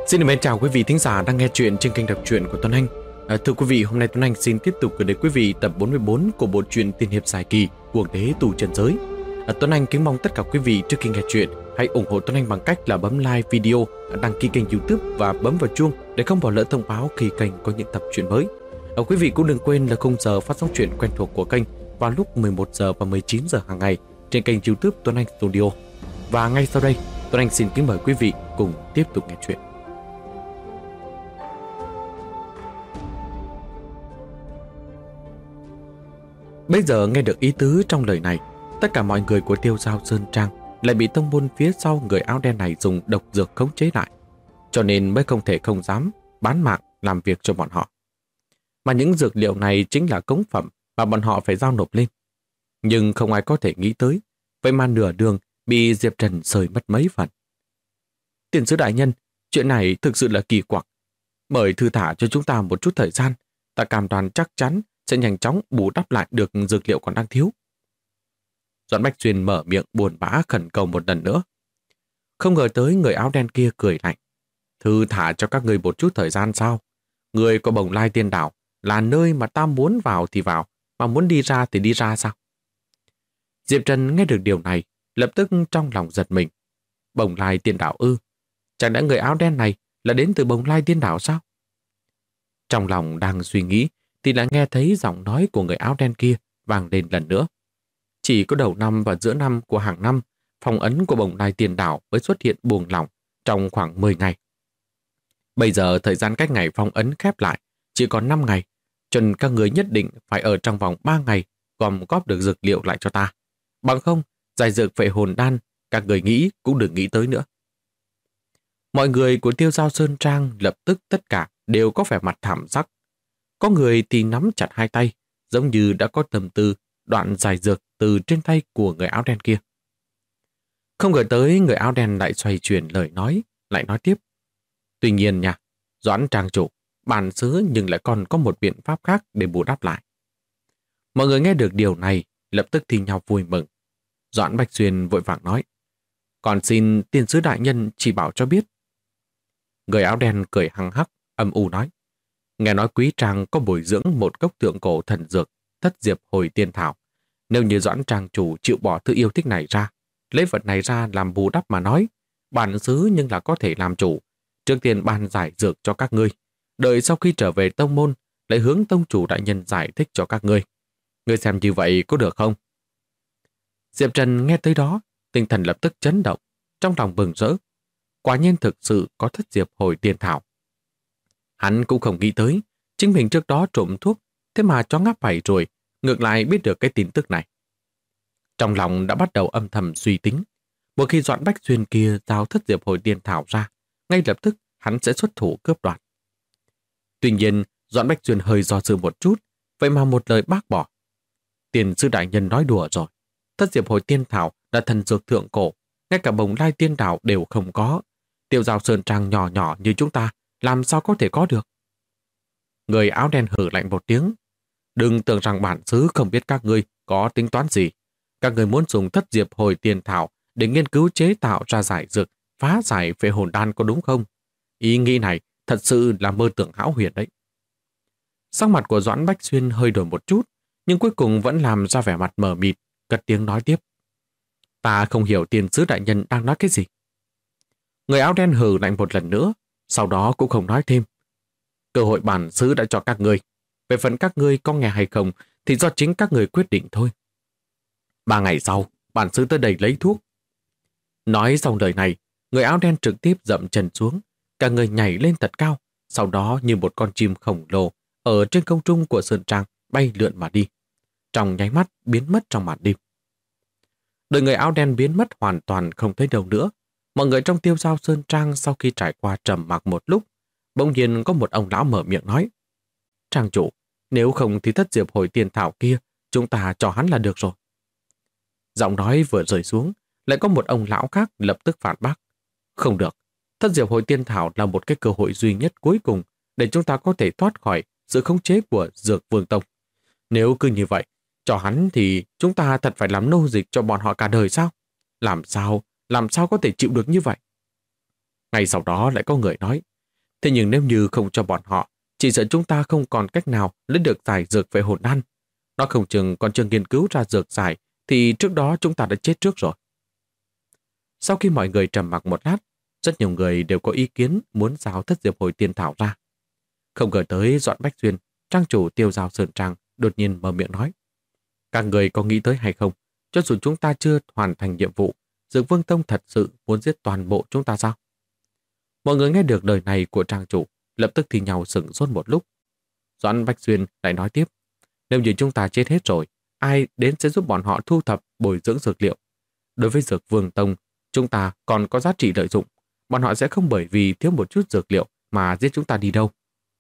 Xin mến chào quý vị thính giả đang nghe chuyện trên kênh đọc truyện của Tuấn Anh. Thưa quý vị, hôm nay Tuấn Anh xin tiếp tục gửi đến quý vị tập 44 của bộ truyện tiên hiệp dài kỳ Cuồng đế tù trần giới. Tuấn Anh kính mong tất cả quý vị trước khi nghe chuyện hãy ủng hộ Tuấn Anh bằng cách là bấm like video, đăng ký kênh YouTube và bấm vào chuông để không bỏ lỡ thông báo khi kênh có những tập truyện mới. Quý vị cũng đừng quên là khung giờ phát sóng truyện quen thuộc của kênh vào lúc 11 giờ và 19 giờ hàng ngày trên kênh YouTube Tuấn Anh Studio. Và ngay sau đây, Tuấn Anh xin kính mời quý vị cùng tiếp tục nghe chuyện. Bây giờ nghe được ý tứ trong lời này, tất cả mọi người của Tiêu Giao Sơn Trang lại bị tông môn phía sau người áo đen này dùng độc dược khống chế lại, cho nên mới không thể không dám bán mạng làm việc cho bọn họ. Mà những dược liệu này chính là cống phẩm mà bọn họ phải giao nộp lên. Nhưng không ai có thể nghĩ tới, vậy mà nửa đường bị Diệp Trần sơi mất mấy phần. Tiền sứ đại nhân, chuyện này thực sự là kỳ quặc. Mời thư thả cho chúng ta một chút thời gian, ta cam đoan chắc chắn sẽ nhanh chóng bù đắp lại được dược liệu còn đang thiếu. Doãn Bách Xuyên mở miệng buồn bã khẩn cầu một lần nữa. Không ngờ tới người áo đen kia cười lạnh. Thư thả cho các người một chút thời gian sao? Người có Bồng Lai Tiên Đảo là nơi mà ta muốn vào thì vào, mà muốn đi ra thì đi ra sao? Diệp Trần nghe được điều này, lập tức trong lòng giật mình. Bồng Lai Tiên Đảo ư? Chẳng lẽ người áo đen này là đến từ Bồng Lai Tiên Đảo sao? Trong lòng đang suy nghĩ, thì lại nghe thấy giọng nói của người áo đen kia vang lên lần nữa. Chỉ có đầu năm và giữa năm của hàng năm, phong ấn của Bồng Lai Tiên Đảo mới xuất hiện buông lỏng trong khoảng 10 ngày. Bây giờ thời gian cách ngày phong ấn khép lại chỉ còn 5 ngày, cho nên các người nhất định phải ở trong vòng 3 ngày gom góp được dược liệu lại cho ta. Bằng không, giải dược phệ hồn đan, các người nghĩ cũng đừng nghĩ tới nữa. Mọi người của Tiêu Giao Sơn Trang lập tức tất cả đều có vẻ mặt thảm sắc. Có người thì nắm chặt hai tay, giống như đã có tâm tư đoạn giải dược từ trên tay của người áo đen kia. Không ngờ tới người áo đen lại xoay chuyển lời nói, lại nói tiếp. Tuy nhiên nha, Doãn Trang chủ, bản xứ nhưng lại còn có một biện pháp khác để bù đắp lại. Mọi người nghe được điều này, lập tức thì nhau vui mừng. Doãn Bạch Xuyên vội vàng nói. Còn xin tiên sứ đại nhân chỉ bảo cho biết. Người áo đen cười hăng hắc, âm u nói. Nghe nói Quý Trang có bồi dưỡng một cốc thượng cổ thần dược, Thất Diệp Hồi Tiên Thảo. Nếu như Doãn Trang chủ chịu bỏ thứ yêu thích này ra, lấy vật này ra làm bù đắp mà nói, bản xứ nhưng là có thể làm chủ. Trước tiên ban giải dược cho các ngươi, đợi sau khi trở về tông môn, lại hướng tông chủ đại nhân giải thích cho các ngươi. Ngươi xem như vậy có được không? Diệp Trần nghe tới đó, tinh thần lập tức chấn động, trong lòng mừng rỡ. Quả nhiên thực sự có Thất Diệp Hồi Tiên Thảo. Hắn cũng không nghĩ tới, chính mình trước đó trộm thuốc, thế mà cho ngáp phải rồi, ngược lại biết được cái tin tức này. Trong lòng đã bắt đầu âm thầm suy tính, một khi Doãn Bách Xuyên kia giao Thất Diệp Hồi Tiên Thảo ra, ngay lập tức hắn sẽ xuất thủ cướp đoạt. Tuy nhiên, Doãn Bách Xuyên hơi do dự một chút, vậy mà một lời bác bỏ. Tiền sư đại nhân nói đùa rồi. Thất Diệp Hồi Tiên Thảo là thần dược thượng cổ, ngay cả Bồng Lai Tiên Đảo đều không có. Tiêu Giao Sơn Trang nhỏ nhỏ như chúng ta làm sao có thể có được? Người áo đen hử lạnh một tiếng. Đừng tưởng rằng bản xứ không biết các ngươi có tính toán gì. Các ngươi muốn dùng Thất Diệp Hồi Tiên Thảo để nghiên cứu chế tạo ra giải dược, phá giải phệ hồn đan có đúng không? Ý nghĩ này thật sự là mơ tưởng hão huyền đấy. Sắc mặt của Doãn Bách Xuyên hơi đổi một chút, nhưng cuối cùng vẫn làm ra vẻ mặt mờ mịt, cất tiếng nói tiếp. Ta không hiểu tiền sứ đại nhân đang nói cái gì. Người áo đen hừ lạnh một lần nữa, sau đó cũng không nói thêm. Cơ hội bản xứ đã cho các ngươi. Về phần các ngươi có nghe hay không thì do chính các ngươi quyết định thôi. 3 ngày sau, bản xứ tới đây lấy thuốc. Nói xong lời này, người áo đen trực tiếp dậm chân xuống, cả người nhảy lên thật cao, sau đó như một con chim khổng lồ ở trên không trung của Sơn Trang bay lượn mà đi. Trong nháy mắt biến mất trong màn đêm. Đợi người áo đen biến mất hoàn toàn không thấy đâu nữa, mọi người trong Tiêu Giao Sơn Trang sau khi trải qua trầm mặc một lúc, bỗng nhiên có một ông lão mở miệng nói. Trang chủ, nếu không thì Thất Diệp Hồi Tiên Thảo kia, chúng ta cho hắn là được rồi. Giọng nói vừa rơi xuống, lại có một ông lão khác lập tức phản bác. Không được, Thất Diệp Hồi Tiên Thảo là một cái cơ hội duy nhất cuối cùng để chúng ta có thể thoát khỏi sự khống chế của Dược Vương Tông. Nếu cứ như vậy, cho hắn thì chúng ta thật phải làm nô dịch cho bọn họ cả đời sao? Làm sao có thể chịu được như vậy? Ngay sau đó lại có người nói, Thế nhưng nếu như không cho bọn họ, chỉ sợ chúng ta không còn cách nào lấy được giải dược về hồn đan. Nó không chừng còn chưa nghiên cứu ra dược giải, thì trước đó chúng ta đã chết trước rồi. Sau khi mọi người trầm mặc một lát, rất nhiều người đều có ý kiến muốn giao thất diệp hồi tiên thảo ra. Không ngờ tới Doãn Bách Xuyên, trang chủ Tiêu Giao Sơn Trang, đột nhiên mở miệng nói. Các người có nghĩ tới hay không? Cho dù chúng ta chưa hoàn thành nhiệm vụ, Dược Vương Tông thật sự muốn giết toàn bộ chúng ta sao? Mọi người nghe được lời này của trang chủ, lập tức thì nhau sửng sốt một lúc. Doãn Bách Xuyên lại nói tiếp. Nếu như chúng ta chết hết rồi, ai đến sẽ giúp bọn họ thu thập bồi dưỡng dược liệu? Đối với Dược Vương Tông, chúng ta còn có giá trị lợi dụng. Bọn họ sẽ không bởi vì thiếu một chút dược liệu mà giết chúng ta đi đâu.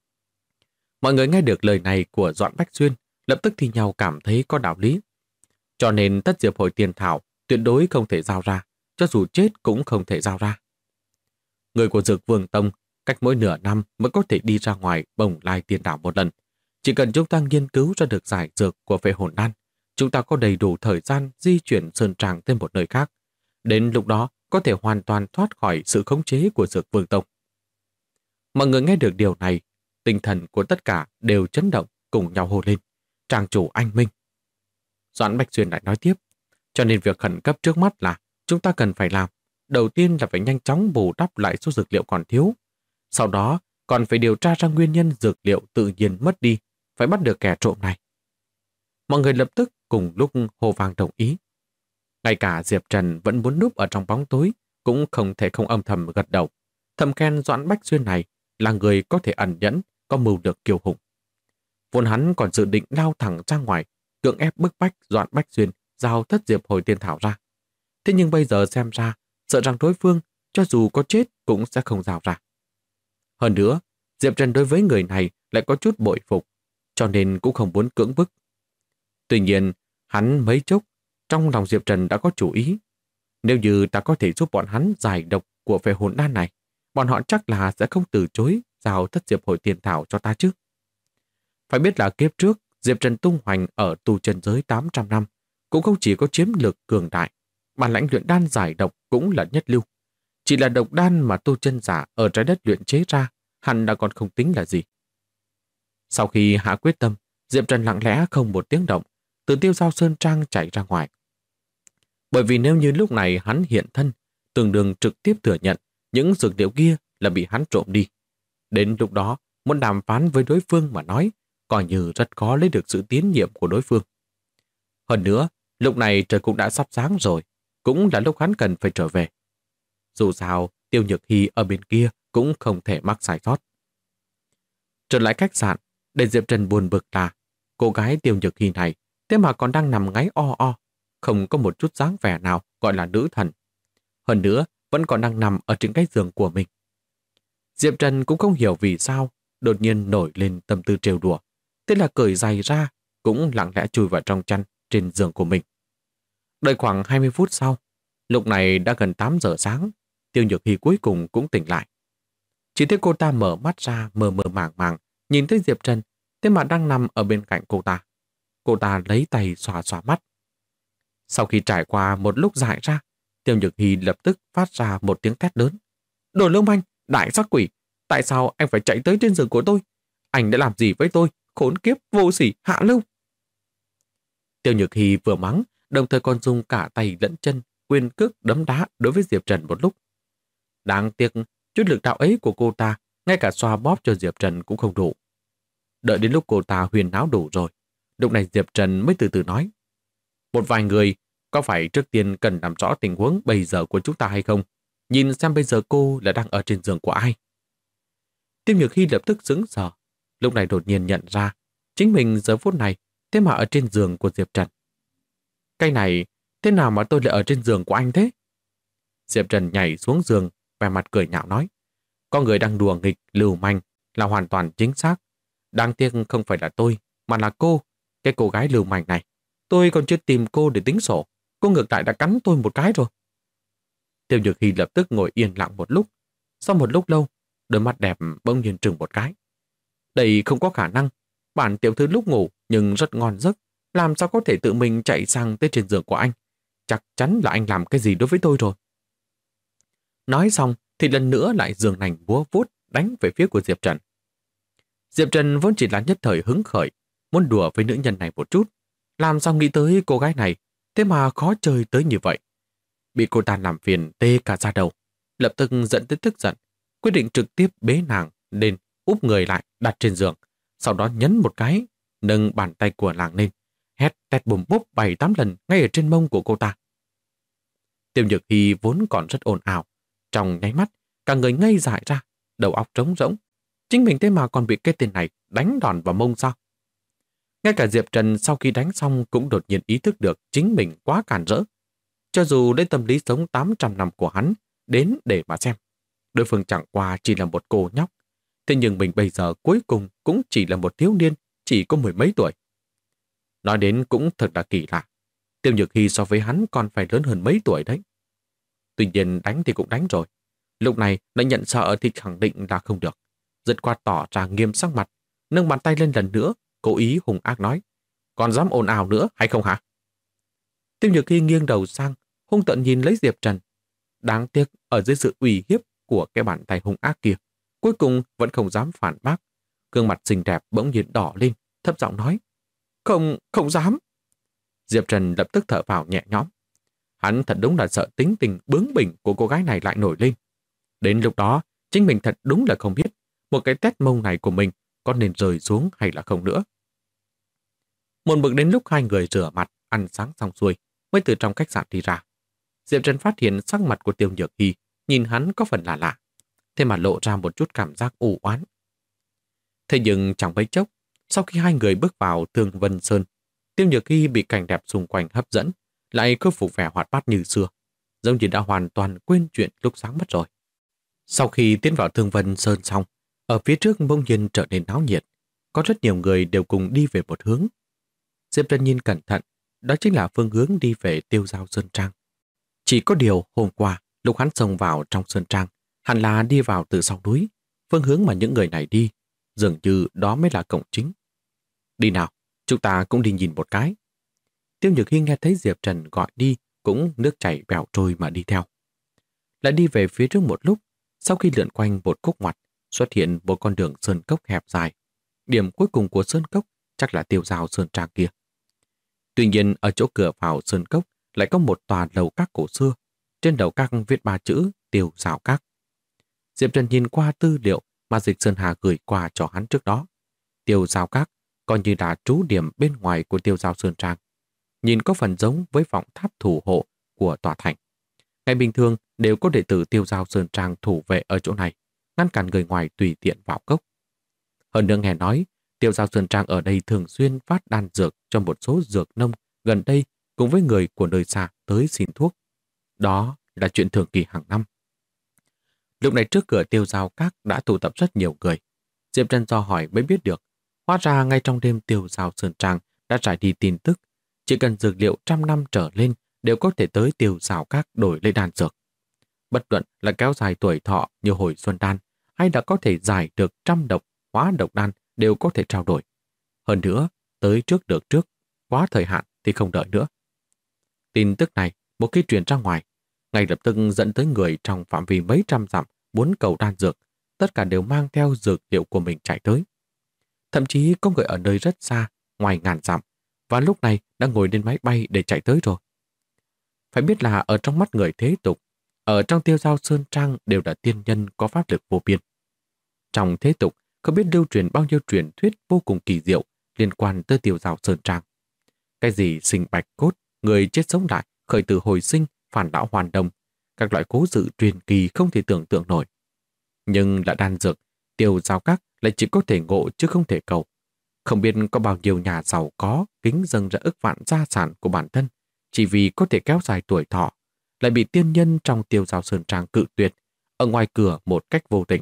Mọi người nghe được lời này của Doãn Bách Xuyên, lập tức thì nhau cảm thấy có đạo lý. Cho nên tất diệp hồi tiền thảo tuyệt đối không thể giao ra, cho dù chết cũng không thể giao ra. Người của Dược Vương Tông cách mỗi nửa năm mới có thể đi ra ngoài Bồng Lai Tiên Đảo một lần. Chỉ cần chúng ta nghiên cứu ra được giải dược của phệ hồn đan, chúng ta có đầy đủ thời gian di chuyển sơn tràng tới một nơi khác. Đến lúc đó có thể hoàn toàn thoát khỏi sự khống chế của Dược Vương Tông. Mọi người nghe được điều này, tinh thần của tất cả đều chấn động, cùng nhau hô lên. Tràng chủ anh minh. Doãn Bách Xuyên lại nói tiếp. Cho nên việc khẩn cấp trước mắt là chúng ta cần phải làm. Đầu tiên là phải nhanh chóng bù đắp lại số dược liệu còn thiếu. Sau đó còn phải điều tra ra nguyên nhân dược liệu tự nhiên mất đi, phải bắt được kẻ trộm này. Mọi người lập tức cùng lúc hô vang đồng ý. Ngay cả Diệp Trần vẫn muốn núp ở trong bóng tối, cũng không thể không âm thầm gật đầu. Thầm khen Doãn Bách Xuyên này là người có thể ẩn nhẫn, có mưu được kiêu hùng. Vốn hắn còn dự định lao thẳng ra ngoài, cưỡng ép bức bách Doãn Bách Xuyên giao thất diệp hồi tiên thảo ra. Thế nhưng bây giờ xem ra, sợ rằng đối phương cho dù có chết cũng sẽ không giao ra. Hơn nữa, Diệp Trần đối với người này lại có chút bội phục, cho nên cũng không muốn cưỡng bức. Tuy nhiên, hắn mấy chốc, trong lòng Diệp Trần đã có chủ ý. Nếu như ta có thể giúp bọn hắn giải độc của phệ hồn đan này, bọn họ chắc là sẽ không từ chối giao thất diệp hồi tiền thảo cho ta chứ. Phải biết là kiếp trước, Diệp Trần tung hoành ở tu chân giới 800 năm, cũng không chỉ có chiến lược cường đại, bản lãnh luyện đan giải độc cũng là nhất lưu. Chỉ là độc đan mà tu chân giả ở trái đất luyện chế ra, hẳn đã còn không tính là gì. Sau khi hạ quyết tâm, Diệp Trần lặng lẽ không một tiếng động, từ Tiêu Giao Sơn Trang chạy ra ngoài. Bởi vì nếu như lúc này hắn hiện thân, tương đương trực tiếp thừa nhận những dược liệu kia là bị hắn trộm đi. Đến lúc đó, muốn đàm phán với đối phương mà nói, coi như rất khó lấy được sự tín nhiệm của đối phương. Hơn nữa, lúc này trời cũng đã sắp sáng rồi, cũng là lúc hắn cần phải trở về. Dù sao, Tiêu Nhược Hy ở bên kia cũng không thể mắc sai sót. Trở lại khách sạn, để Diệp Trần buồn bực là cô gái Tiêu Nhược Hy này thế mà còn đang nằm ngáy o o, không có một chút dáng vẻ nào gọi là nữ thần. Hơn nữa, vẫn còn đang nằm ở trên cái giường của mình. Diệp Trần cũng không hiểu vì sao đột nhiên nổi lên tâm tư trêu đùa. Thế là cởi giày ra, cũng lặng lẽ chui vào trong chăn trên giường của mình. Đợi khoảng 20 phút sau, lúc này đã gần 8 giờ sáng, Tiêu Nhược Hy cuối cùng cũng tỉnh lại. Chỉ thấy cô ta mở mắt ra mờ mờ màng màng, nhìn thấy Diệp Trần, thế mà đang nằm ở bên cạnh cô ta. Cô ta lấy tay xòa xòa mắt. Sau khi trải qua một lúc dại ra, Tiêu Nhược Hy lập tức phát ra một tiếng thét lớn. Đồ lưu manh, đại sát quỷ, tại sao anh phải chạy tới trên giường của tôi? Anh đã làm gì với tôi? Khốn kiếp, vô sỉ, hạ lưu. Tiêu Nhược Hy vừa mắng, đồng thời còn dùng cả tay lẫn chân, quyền cước đấm đá đối với Diệp Trần một lúc. Đáng tiếc, chút lực đạo ấy của cô ta, ngay cả xoa bóp cho Diệp Trần cũng không đủ. Đợi đến lúc cô ta huyền náo đủ rồi, lúc này Diệp Trần mới từ từ nói. Một vài người, có phải trước tiên cần làm rõ tình huống bây giờ của chúng ta hay không? Nhìn xem bây giờ cô là đang ở trên giường của ai? Tiêu Nhược Hy lập tức sững sờ, lúc này đột nhiên nhận ra, chính mình giờ phút này thế mà ở trên giường của Diệp Trần. Cái này, thế nào mà tôi lại ở trên giường của anh thế? Diệp Trần nhảy xuống giường, vẻ mặt cười nhạo nói. Có người đang đùa nghịch, lưu manh là hoàn toàn chính xác. Đáng tiếc không phải là tôi, mà là cô, cái cô gái lưu manh này. Tôi còn chưa tìm cô để tính sổ, cô ngược lại đã cắn tôi một cái rồi. Tiêu Nhược Hy lập tức ngồi yên lặng một lúc. Sau một lúc lâu, đôi mắt đẹp bỗng nhiên trừng một cái. Đây không có khả năng. Bản tiểu thư lúc ngủ nhưng rất ngon giấc, làm sao có thể tự mình chạy sang tới trên giường của anh? Chắc chắn là anh làm cái gì đối với tôi rồi. Nói xong thì lần nữa lại giường nành búa vút, đánh về phía của Diệp Trần. Diệp Trần vốn chỉ là nhất thời hứng khởi, muốn đùa với nữ nhân này một chút. Làm sao nghĩ tới cô gái này, thế mà khó chơi tới như vậy. Bị cô ta làm phiền tê cả da đầu, lập tức giận tới tức giận, quyết định trực tiếp bế nàng lên, úp người lại đặt trên giường, sau đó nhấn một cái, nâng bàn tay của nàng lên, hét tét bùm bốp 7-8 lần ngay ở trên mông của cô ta. Tiêu Nhược Hy vốn còn rất ồn ào, trong nháy mắt, cả người ngây dại ra, đầu óc trống rỗng. Chính mình thế mà còn bị cái tên này đánh đòn vào mông sao? Ngay cả Diệp Trần sau khi đánh xong cũng đột nhiên ý thức được chính mình quá càn rỡ. Cho dù lấy tâm lý sống 800 năm của hắn đến để mà xem, đối phương chẳng qua chỉ là một cô nhóc. Thế nhưng mình bây giờ cuối cùng cũng chỉ là một thiếu niên, chỉ có mười mấy tuổi. Nói đến cũng thật là kỳ lạ. Tiêu Nhược Hy so với hắn còn phải lớn hơn mấy tuổi đấy. Tuy nhiên đánh thì cũng đánh rồi. Lúc này lại nhận sợ thì khẳng định là không được. Dứt khoát tỏ ra nghiêm sắc mặt, nâng bàn tay lên lần nữa, cố ý hung ác nói: còn dám ồn ào nữa hay không hả? Tiêu Nhược Hy nghiêng đầu sang, hung tợn nhìn lấy Diệp Trần. Đáng tiếc ở dưới sự uy hiếp của cái bàn tay hung ác kia, cuối cùng vẫn không dám phản bác. Gương mặt xinh đẹp bỗng nhiên đỏ lên, thấp giọng nói: không dám. Diệp Trần lập tức thở phào nhẹ nhõm. Hắn thật đúng là sợ tính tình bướng bỉnh của cô gái này lại nổi lên. Đến lúc đó, chính mình thật đúng là không biết một cái tét mông này của mình có nên rơi xuống hay là không nữa. Một mực đến lúc hai người rửa mặt, ăn sáng xong xuôi, mới từ trong khách sạn đi ra. Diệp Trần phát hiện sắc mặt của Tiêu Nhược Hy nhìn hắn có phần lạ lạ, thế mà lộ ra một chút cảm giác u oán. Thế nhưng chẳng mấy chốc, sau khi hai người bước vào Thương Vân Sơn, Tiêu Nhược Hy bị cảnh đẹp xung quanh hấp dẫn, lại khôi phục vẻ hoạt bát như xưa, giống như đã hoàn toàn quên chuyện lúc sáng mất rồi. Sau khi tiến vào Thương Vân Sơn xong, ở phía trước bỗng nhiên trở nên náo nhiệt, có rất nhiều người đều cùng đi về một hướng. Diệp Trần nhìn cẩn thận, đó chính là phương hướng đi về Tiêu Giao Sơn Trang. Chỉ có điều hôm qua, lúc hắn xông vào trong Sơn Trang, hẳn là đi vào từ sau núi, phương hướng mà những người này đi, dường như đó mới là cổng chính. Đi nào, chúng ta cũng đi nhìn một cái. Tiêu Nhược Hy nghe thấy Diệp Trần gọi đi, cũng nước chảy bèo trôi mà đi theo. Lại đi về phía trước một lúc, sau khi lượn quanh một khúc ngoặt, xuất hiện một con đường sơn cốc hẹp dài. Điểm cuối cùng của sơn cốc chắc là Tiêu Giao Sơn Trang kia. Tuy nhiên ở chỗ cửa vào sơn cốc lại có một tòa lầu các cổ xưa, trên đầu các viết 3 chữ Tiêu Giao Các. Diệp Trần nhìn qua tư liệu mà Dịch Sơn Hà gửi qua cho hắn trước đó. Tiêu Giao Các coi như là trú điểm bên ngoài của Tiêu Giao Sơn Trang. Nhìn có phần giống với vọng tháp thủ hộ của tòa thành. Ngày bình thường đều có đệ tử Tiêu Giao Sơn Trang thủ vệ ở chỗ này, ngăn cản người ngoài tùy tiện vào cốc. Hơn nữa nghe nói, Tiêu Giao Sơn Trang ở đây thường xuyên phát đan dược cho một số dược nông gần đây cùng với người của nơi xa tới xin thuốc. Đó là chuyện thường kỳ hàng năm. Lúc này trước cửa Tiêu Giao Các đã tụ tập rất nhiều người. Diệp Trần do hỏi mới biết được, hóa ra ngay trong đêm Tiêu Giao Sơn Trang đã trải đi tin tức, chỉ cần dược liệu 100 năm trở lên đều có thể tới Tiêu Giao Các đổi lấy đan dược. Bất luận là kéo dài tuổi thọ như hồi xuân đan, hay đã có thể giải được trăm độc, hóa độc đan đều có thể trao đổi. Hơn nữa, tới trước được trước, quá thời hạn thì không đợi nữa. Tin tức này, một khi truyền ra ngoài, ngay lập tức dẫn tới người trong phạm vi mấy trăm dặm muốn cầu đan dược, tất cả đều mang theo dược liệu của mình chạy tới. Thậm chí có người ở nơi rất xa, ngoài ngàn dặm, và lúc này đã ngồi lên máy bay để chạy tới rồi. Phải biết là ở trong mắt người thế tục, ở trong Tiêu Giao Sơn Trang đều là tiên nhân có pháp lực vô biên. Trong thế tục, không biết lưu truyền bao nhiêu truyền thuyết vô cùng kỳ diệu liên quan tới Tiêu Giao Sơn Trang. Cái gì sinh bạch cốt, người chết sống lại, khởi tử hồi sinh, phản lão hoàn đồng, các loại cố sự truyền kỳ không thể tưởng tượng nổi. Nhưng là đan dược, Tiêu Giao Các lại chỉ có thể ngộ chứ không thể cầu. Không biết có bao nhiêu nhà giàu có kính dâng ra ức vạn gia sản của bản thân chỉ vì có thể kéo dài tuổi thọ, lại bị tiên nhân trong Tiêu Giao Sơn Trang cự tuyệt ở ngoài cửa một cách vô tình.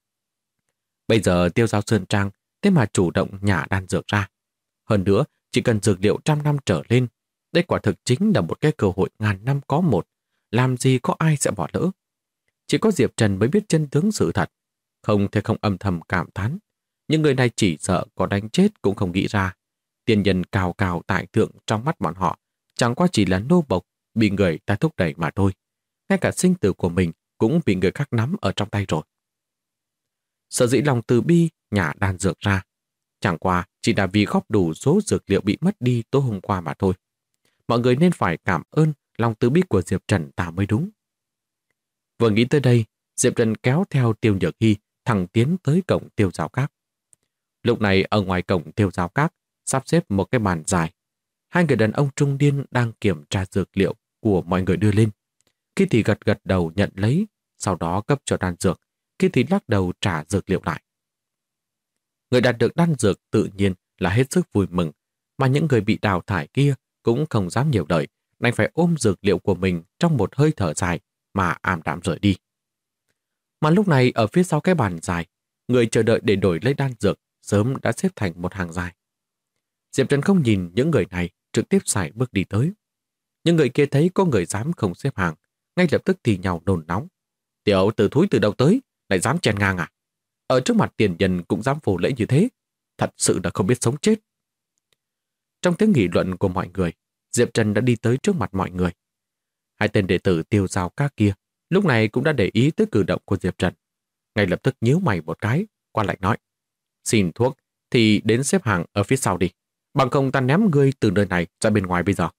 Bây giờ Tiêu Giao Sơn Trang thế mà chủ động nhả đan dược ra. Hơn nữa, chỉ cần dược liệu 100 năm trở lên, đây quả thực chính là một cái cơ hội ngàn năm có một, làm gì có ai sẽ bỏ lỡ. Chỉ có Diệp Trần mới biết chân tướng sự thật, không thể không âm thầm cảm thán. Những người này chỉ sợ có đánh chết cũng không nghĩ ra. Tiên nhân cao cao tại thượng trong mắt bọn họ, chẳng qua chỉ là nô bộc, bị người ta thúc đẩy mà thôi. Ngay cả sinh tử của mình cũng bị người khác nắm ở trong tay rồi. Sở dĩ lòng từ bi nhả đan dược ra, chẳng qua chỉ là vì góp đủ số dược liệu bị mất đi tối hôm qua mà thôi. Mọi người nên phải cảm ơn lòng từ bi của Diệp Trần ta mới đúng. Vừa nghĩ tới đây, Diệp Trần kéo theo Tiêu Nhược Hy thẳng tiến tới cổng Tiêu Giao Các. Lúc này ở ngoài cổng Tiêu Giao Các sắp xếp một cái bàn dài. Hai người đàn ông trung niên đang kiểm tra dược liệu của mọi người đưa lên. Khi thì gật gật đầu nhận lấy, sau đó cấp cho đan dược, khi thì lắc đầu trả dược liệu lại. Người đạt được đan dược tự nhiên là hết sức vui mừng, mà những người bị đào thải kia cũng không dám nhiều đợi, đành phải ôm dược liệu của mình trong một hơi thở dài mà ảm đạm rời đi. Mà lúc này ở phía sau cái bàn dài, người chờ đợi để đổi lấy đan dược sớm đã xếp thành một hàng dài. Diệp Trần không nhìn những người này, trực tiếp sải bước đi tới. Những người kia thấy có người dám không xếp hàng, ngay lập tức thì nhào nôn nóng. Tiểu tử thúi từ đâu tới, lại dám chen ngang à? Ở trước mặt tiền nhân cũng dám vô lễ như thế, thật sự là không biết sống chết. Trong tiếng nghị luận của mọi người, Diệp Trần đã đi tới trước mặt mọi người. Hai tên đệ tử Tiêu Giao Các kia lúc này cũng đã để ý tới cử động của Diệp Trần. Ngay lập tức nhíu mày một cái, qua lại nói: xin thuốc thì đến xếp hàng ở phía sau đi, bằng không ta ném ngươi từ nơi này ra bên ngoài bây giờ.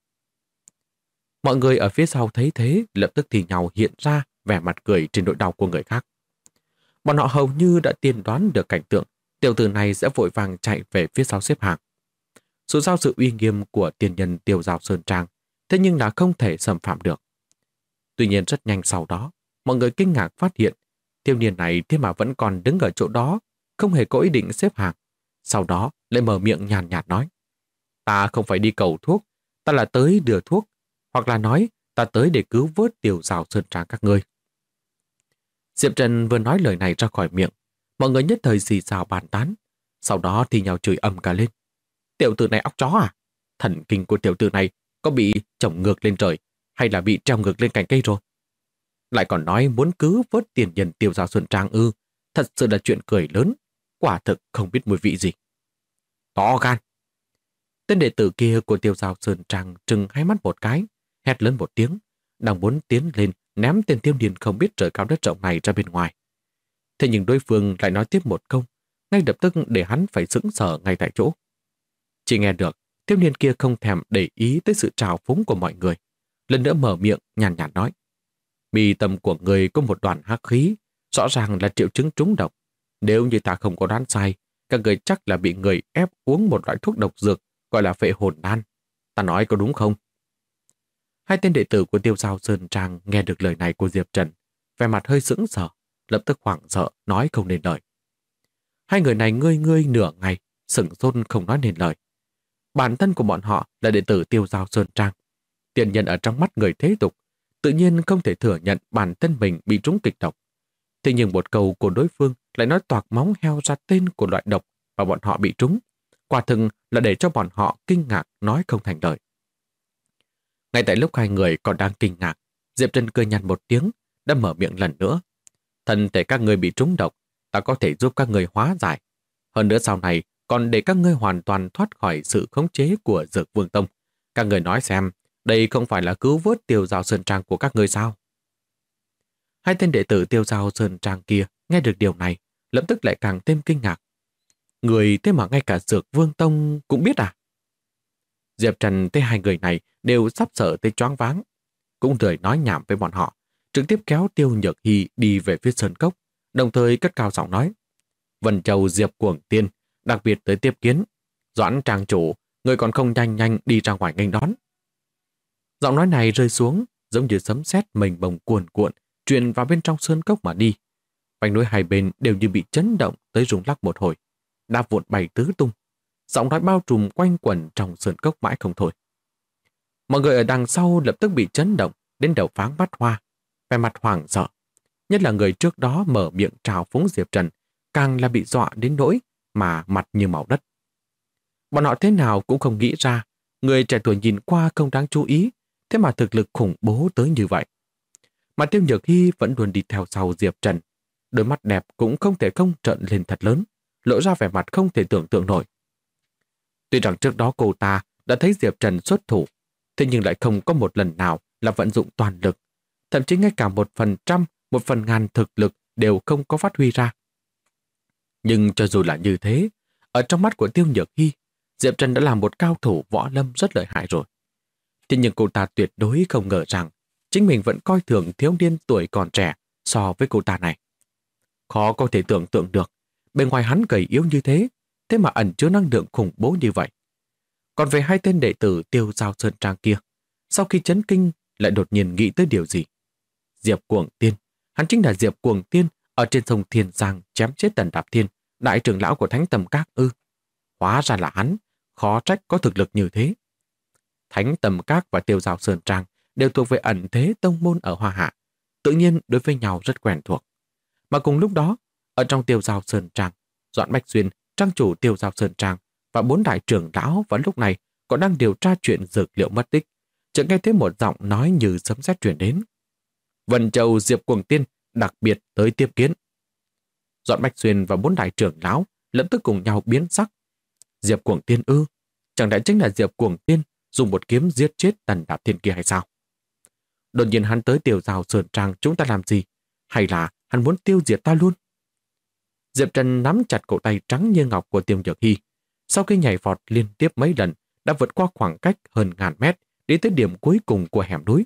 Mọi người ở phía sau thấy thế lập tức thì nhào hiện ra vẻ mặt cười trên nỗi đau của người khác. Bọn họ hầu như đã tiên đoán được cảnh tượng tiểu tử này sẽ vội vàng chạy về phía sau xếp hàng. Dù sao sự uy nghiêm của tiền nhân Tiêu Giao Sơn Trang, thế nhưng là không thể xâm phạm được. Tuy nhiên rất nhanh sau đó, mọi người kinh ngạc phát hiện thiếu niên này thế mà vẫn còn đứng ở chỗ đó, không hề có ý định xếp hàng. Sau đó lại mở miệng nhàn nhạt nói: ta không phải đi cầu thuốc, ta là tới đưa thuốc, hoặc là nói ta tới để cứu vớt Tiêu Giao Sơn Trang các ngươi. Diệp Trần vừa nói lời này ra khỏi miệng, mọi người nhất thời xì xào bàn tán, sau đó thì nhào chửi ầm cả lên. Tiểu tử này óc chó à? Thần kinh của tiểu tử này có bị chổng ngược lên trời hay là bị treo ngược lên cành cây rồi? Lại còn nói muốn cứu vớt tiền nhân Tiêu Giao Sơn Trang ư? Thật sự là chuyện cười lớn, quả thực không biết mùi vị gì. To gan! Tên đệ tử kia của Tiêu Giao Sơn Trang trừng hai mắt một cái, hét lớn một tiếng, đang muốn tiến lên ném tên thiếu niên không biết trời cao đất rộng này ra bên ngoài. Thế nhưng đối phương lại nói tiếp một câu, ngay lập tức để hắn phải sững sờ ngay tại chỗ. Chỉ nghe được, thiếu niên kia không thèm để ý tới sự trào phúng của mọi người. Lần nữa mở miệng nhàn nhạt nói: mi tâm của người có một đoàn hắc khí, rõ ràng là triệu chứng trúng độc. Nếu như ta không có đoán sai, các người chắc là bị người ép uống một loại thuốc độc dược gọi là phệ hồn đan. Ta nói có đúng không? Hai tên đệ tử của Tiêu Giao Sơn Trang nghe được lời này của Diệp Trần, vẻ mặt hơi sững sờ, lập tức hoảng sợ nói không nên lời. Hai người này ngơi ngơi nửa ngày, sững sốt không nói nên lời. Bản thân của bọn họ là đệ tử Tiêu Giao Sơn Trang, tiền nhân ở trong mắt người thế tục, tự nhiên không thể thừa nhận bản thân mình bị trúng kịch độc. Thế nhưng một câu của đối phương lại nói toạc móng heo ra tên của loại độc và bọn họ bị trúng. Quả thực là để cho bọn họ kinh ngạc nói không thành lời. Ngay tại lúc hai người còn đang kinh ngạc, Diệp Trần cười nhạt một tiếng, đã mở miệng lần nữa. Thân thể các người bị trúng độc, ta có thể giúp các người hóa giải. Hơn nữa sau này còn để các ngươi hoàn toàn thoát khỏi sự khống chế của Dược Vương Tông. Các người nói xem, đây không phải là cứu vớt Tiêu Giao Sơn Trang của các ngươi sao? Hai tên đệ tử Tiêu Giao Sơn Trang kia nghe được điều này, lập tức lại càng thêm kinh ngạc. Người thế mà ngay cả Dược Vương Tông cũng biết à? Diệp Trần thấy hai người này đều sắp sợ tới choáng váng, cũng lười nói nhảm với bọn họ, trực tiếp kéo Tiêu Nhược Hy đi về phía sơn cốc, đồng thời cất cao giọng nói: Vân Châu Diệp Cuồng Tiên đặc biệt tới tiếp kiến. Doãn trang chủ, người còn không nhanh nhanh đi ra ngoài nghênh đón. Giọng nói này rơi xuống giống như sấm sét mình bồng cuồn cuộn truyền vào bên trong sơn cốc mà đi. Vành núi hai bên đều như bị chấn động tới rung lắc một hồi, đá vụn bay tứ tung. Giọng nói bao trùm quanh quẩn trong sơn cốc mãi không thôi. Mọi người ở đằng sau lập tức bị chấn động đến đầu váng mắt hoa, vẻ mặt hoảng sợ. Nhất là người trước đó mở miệng trào phúng Diệp Trần, càng là bị dọa đến nỗi mà mặt như màu đất. Bọn họ thế nào cũng không nghĩ ra, người trẻ tuổi nhìn qua không đáng chú ý, thế mà thực lực khủng bố tới như vậy. Mà Tiêu Nhược Hy vẫn luôn đi theo sau Diệp Trần, đôi mắt đẹp cũng không thể không trợn lên thật lớn, lộ ra vẻ mặt không thể tưởng tượng nổi. Tuy rằng trước đó cô ta đã thấy Diệp Trần xuất thủ, thế nhưng lại không có một lần nào là vận dụng toàn lực, thậm chí ngay cả 1%, 1/1000 thực lực đều không có phát huy ra. Nhưng cho dù là như thế, ở trong mắt của Tiêu Nhược Hy, Diệp Trần đã là một cao thủ võ lâm rất lợi hại rồi. Thế nhưng cô ta tuyệt đối không ngờ rằng chính mình vẫn coi thường thiếu niên tuổi còn trẻ so với cô ta này. Khó có thể tưởng tượng được, bên ngoài hắn gầy yếu như thế, thế mà ẩn chứa năng lượng khủng bố như vậy. Còn về hai tên đệ tử Tiêu Giao Sơn Trang kia, sau khi chấn kinh lại đột nhiên nghĩ tới điều gì? Diệp Cuồng Tiên, hắn chính là Diệp Cuồng Tiên ở trên sông Thiên Giang chém chết Tần Đạp Thiên, đại trưởng lão của Thánh Tầm Các ư? Hóa ra là hắn, khó trách có thực lực như thế. Thánh Tầm Các và Tiêu Giao Sơn Trang đều thuộc về ẩn thế tông môn ở Hoa Hạ, tự nhiên đối với nhau rất quen thuộc. Mà cùng lúc đó, ở trong Tiêu Giao Sơn Trang, Doãn Bách Xuyên, trang chủ Tiêu Giao Sơn Trang và 4 đại trưởng lão vào lúc này còn đang điều tra chuyện dược liệu mất tích, chợt nghe thấy một giọng nói như sấm sét truyền đến. Vân Châu Diệp Cuồng Tiên đặc biệt tới tiếp kiến. Doãn Bách Xuyên và 4 đại trưởng lão lập tức cùng nhau biến sắc. Diệp Cuồng Tiên ư? Chẳng lẽ chính là Diệp Cuồng Tiên dùng một kiếm giết chết Tần Đạp Thiên kia hay sao? Đột nhiên hắn tới Tiêu Giao Sơn Trang chúng ta làm gì? Hay là hắn muốn tiêu diệt ta luôn? Diệp Trần nắm chặt cổ tay trắng như ngọc của Tiêu Nhược Hy. Sau khi nhảy vọt liên tiếp mấy lần, đã vượt qua khoảng cách hơn 1000 mét đi tới điểm cuối cùng của hẻm núi.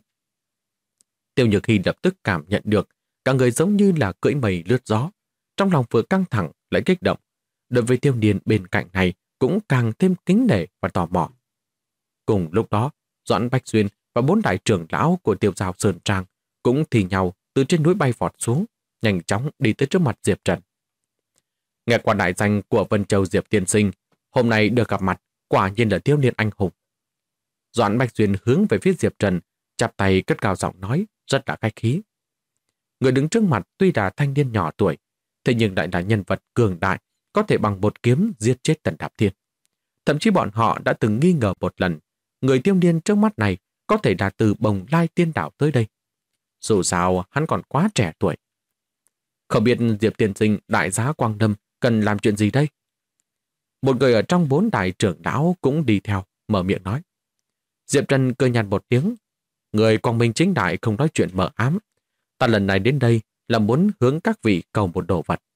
Tiêu Nhược Hy lập tức cảm nhận được cả người giống như là cưỡi mây lướt gió. Trong lòng vừa căng thẳng lại kích động. Đối với Tiêu Niên bên cạnh này cũng càng thêm kính nể và tò mò. Cùng lúc đó, Doãn Bách Xuyên và 4 đại trưởng lão của Tiêu Giao Sơn Trang cũng thì nhau từ trên núi bay vọt xuống, nhanh chóng đi tới trước mặt Diệp Trần. Nghe qua đại danh của Vân Châu Diệp tiên sinh, hôm nay được gặp mặt, quả nhiên là thiếu niên anh hùng. Doãn Bách Xuyên hướng về phía Diệp Trần, chắp tay cất cao giọng nói, rất là khách khí. Người đứng trước mặt tuy là thanh niên nhỏ tuổi, thế nhưng lại là nhân vật cường đại, có thể bằng một kiếm giết chết Tần Đạp Thiên. Thậm chí bọn họ đã từng nghi ngờ một lần, người thiếu niên trước mắt này có thể là từ Bồng Lai Tiên Đảo tới đây. Dù sao, hắn còn quá trẻ tuổi. Không biết Diệp tiên sinh đại giá Quang Lâm cần làm chuyện gì đây? Một người ở trong 4 đại trưởng lão cũng đi theo, mở miệng nói. Diệp Trần cười nhạt một tiếng. Người quang minh chính đại không nói chuyện mờ ám. Ta lần này đến đây là muốn hướng các vị cầu một đồ vật.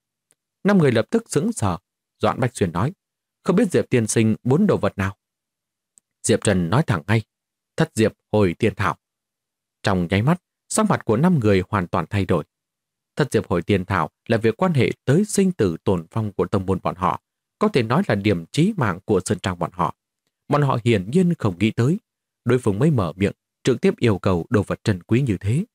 5 người lập tức sững sờ. Doãn Bách Xuyên nói. Không biết Diệp tiên sinh muốn đồ vật nào? Diệp Trần nói thẳng ngay. Thất diệp hồi tiên thảo. Trong nháy mắt, sắc mặt của 5 người hoàn toàn thay đổi. Thất diệp hồi tiên thảo là việc quan hệ tới sinh tử tồn vong của tông môn bọn họ, có thể nói là điểm chí mạng của Sơn Trang bọn họ. Bọn họ hiển nhiên không nghĩ tới. Đối phương mới mở miệng, trực tiếp yêu cầu đồ vật trân quý như thế.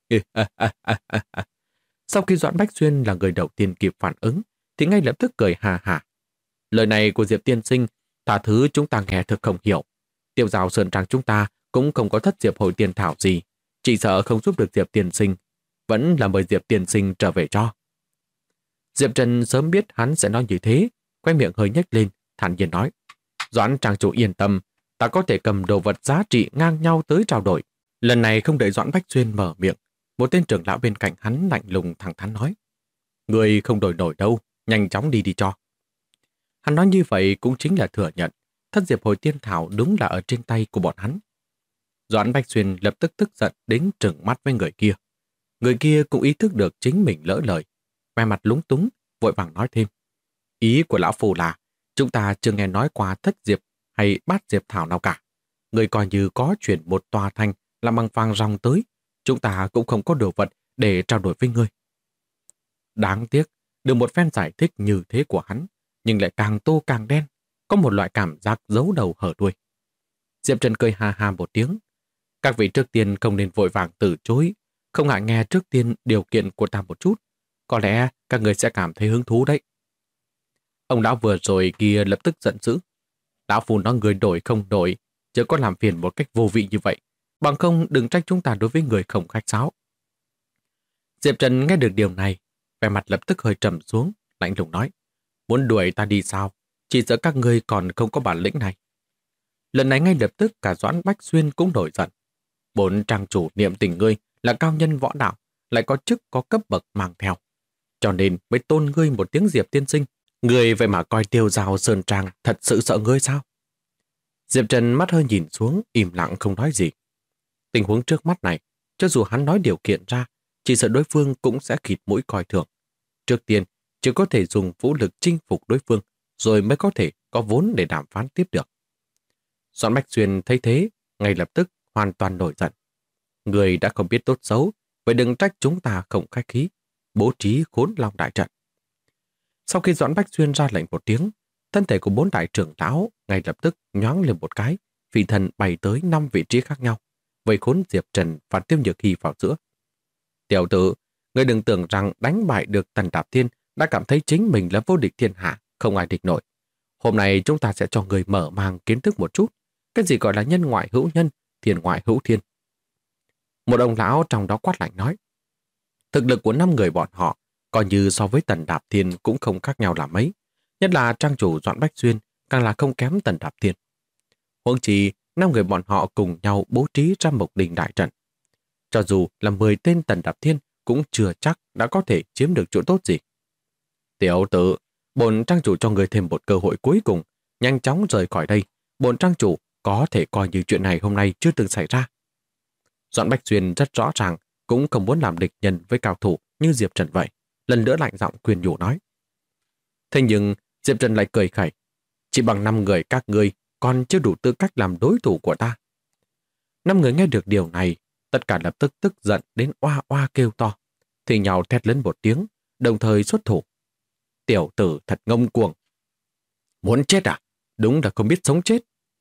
Sau khi Doãn Bách Xuyên là người đầu tiên kịp phản ứng, thì ngay lập tức cười hà hà. Lời này của Diệp tiên sinh, thả thứ chúng ta nghe thực không hiểu. Tiêu Giao Sơn Trang chúng ta cũng không có thất diệp hồi tiên thảo gì, chỉ sợ không giúp được Diệp tiên sinh, vẫn là mời Diệp tiên sinh trở về cho. Diệp Trần sớm biết hắn sẽ nói như thế, quay miệng hơi nhếch lên, thản nhiên nói. Doãn trang chủ yên tâm, ta có thể cầm đồ vật giá trị ngang nhau tới trao đổi. Lần này không đợi Doãn Bách Xuyên mở miệng, một tên trưởng lão bên cạnh hắn lạnh lùng thẳng thắn nói. Người không đổi nổi đâu, nhanh chóng đi cho. Hắn nói như vậy cũng chính là thừa nhận, thất diệp hồi tiên thảo đúng là ở trên tay của bọn hắn. Doãn Bách Xuyên lập tức tức giận đến trừng mắt với người kia. Người kia cũng ý thức được chính mình lỡ lời, vẻ mặt lúng túng, vội vàng nói thêm. Ý của lão phù là, chúng ta chưa nghe nói qua thất diệp hay bát diệp thảo nào cả. Người coi như có chuyển một tòa thành làm bằng vàng ròng tới, chúng ta cũng không có đồ vật để trao đổi với ngươi. Đáng tiếc, được một phen giải thích như thế của hắn, nhưng lại càng tô càng đen, có một loại cảm giác giấu đầu hở đuôi. Diệp Trần cười ha ha một tiếng. Các vị trước tiên không nên vội vàng từ chối, không ngại nghe trước tiên điều kiện của ta một chút. Có lẽ các người sẽ cảm thấy hứng thú đấy. Ông lão vừa rồi kia lập tức giận dữ. Lão phù nói người đổi không đổi, chứ có làm phiền một cách vô vị như vậy. Bằng không đừng trách chúng ta đối với người không khách sáo. Diệp Trần nghe được điều này, vẻ mặt lập tức hơi trầm xuống, lạnh lùng nói. Muốn đuổi ta đi sao? Chỉ sợ các ngươi còn không có bản lĩnh này. Lần này ngay lập tức cả Doãn Bách Xuyên cũng nổi giận. 4 trang chủ niệm tình ngươi là cao nhân võ đạo, lại có chức có cấp bậc mang theo. Cho nên mới tôn ngươi một tiếng Diệp tiên sinh. Ngươi vậy mà coi Tiêu Giao Sơn Trang thật sự sợ ngươi sao? Diệp Trần mắt hơi nhìn xuống, im lặng không nói gì. Tình huống trước mắt này, cho dù hắn nói điều kiện ra, chỉ sợ đối phương cũng sẽ khịt mũi coi thường. Trước tiên, chỉ có thể dùng vũ lực chinh phục đối phương, rồi mới có thể có vốn để đàm phán tiếp được. Doãn Bách Xuyên thấy thế, ngay lập tức hoàn toàn nổi giận. Người đã không biết tốt xấu, vậy đừng trách chúng ta không khách khí, bố trí khốn long đại trận. Sau khi Doãn Bách Xuyên ra lệnh một tiếng, thân thể của 4 đại trưởng lão ngay lập tức nhoáng lên một cái, phi thần bay tới 5 vị trí khác nhau, vây khốn Diệp Trần và Tiêu Nhược Hy vào giữa. Tiểu tử, ngươi đừng tưởng rằng đánh bại được Tần Đạp Thiên đã cảm thấy chính mình là vô địch thiên hạ, không ai địch nổi. Hôm nay chúng ta sẽ cho người mở mang kiến thức một chút, cái gì gọi là nhân ngoại hữu nhân, thiên ngoại hữu thiên. Một ông lão trong đó quát lạnh nói, thực lực của 5 người bọn họ coi như so với Tần Đạp Thiên cũng không khác nhau là mấy, nhất là trang chủ Doãn Bách Xuyên càng là không kém Tần Đạp Thiên. Huống chi 5 người bọn họ cùng nhau bố trí ra Mộc Đình đại trận. Cho dù là 10 tên Tần Đạp Thiên cũng chưa chắc đã có thể chiếm được chỗ tốt gì. Tiểu tử, bổn trang chủ cho người thêm một cơ hội cuối cùng, nhanh chóng rời khỏi đây. Bổn trang chủ có thể coi như chuyện này hôm nay chưa từng xảy ra. Doãn Bách Xuyên rất rõ ràng cũng không muốn làm địch nhân với cao thủ như Diệp Trần vậy. Lần nữa lạnh giọng khuyên nhủ nói. Thế nhưng Diệp Trần lại cười khẩy. Chỉ bằng 5 người các ngươi còn chưa đủ tư cách làm đối thủ của ta. 5 người nghe được điều này, tất cả lập tức tức giận đến oa oa kêu to, thì nhau thét lên một tiếng, đồng thời xuất thủ. Tiểu tử thật ngông cuồng. Muốn chết à? Đúng là không biết sống chết.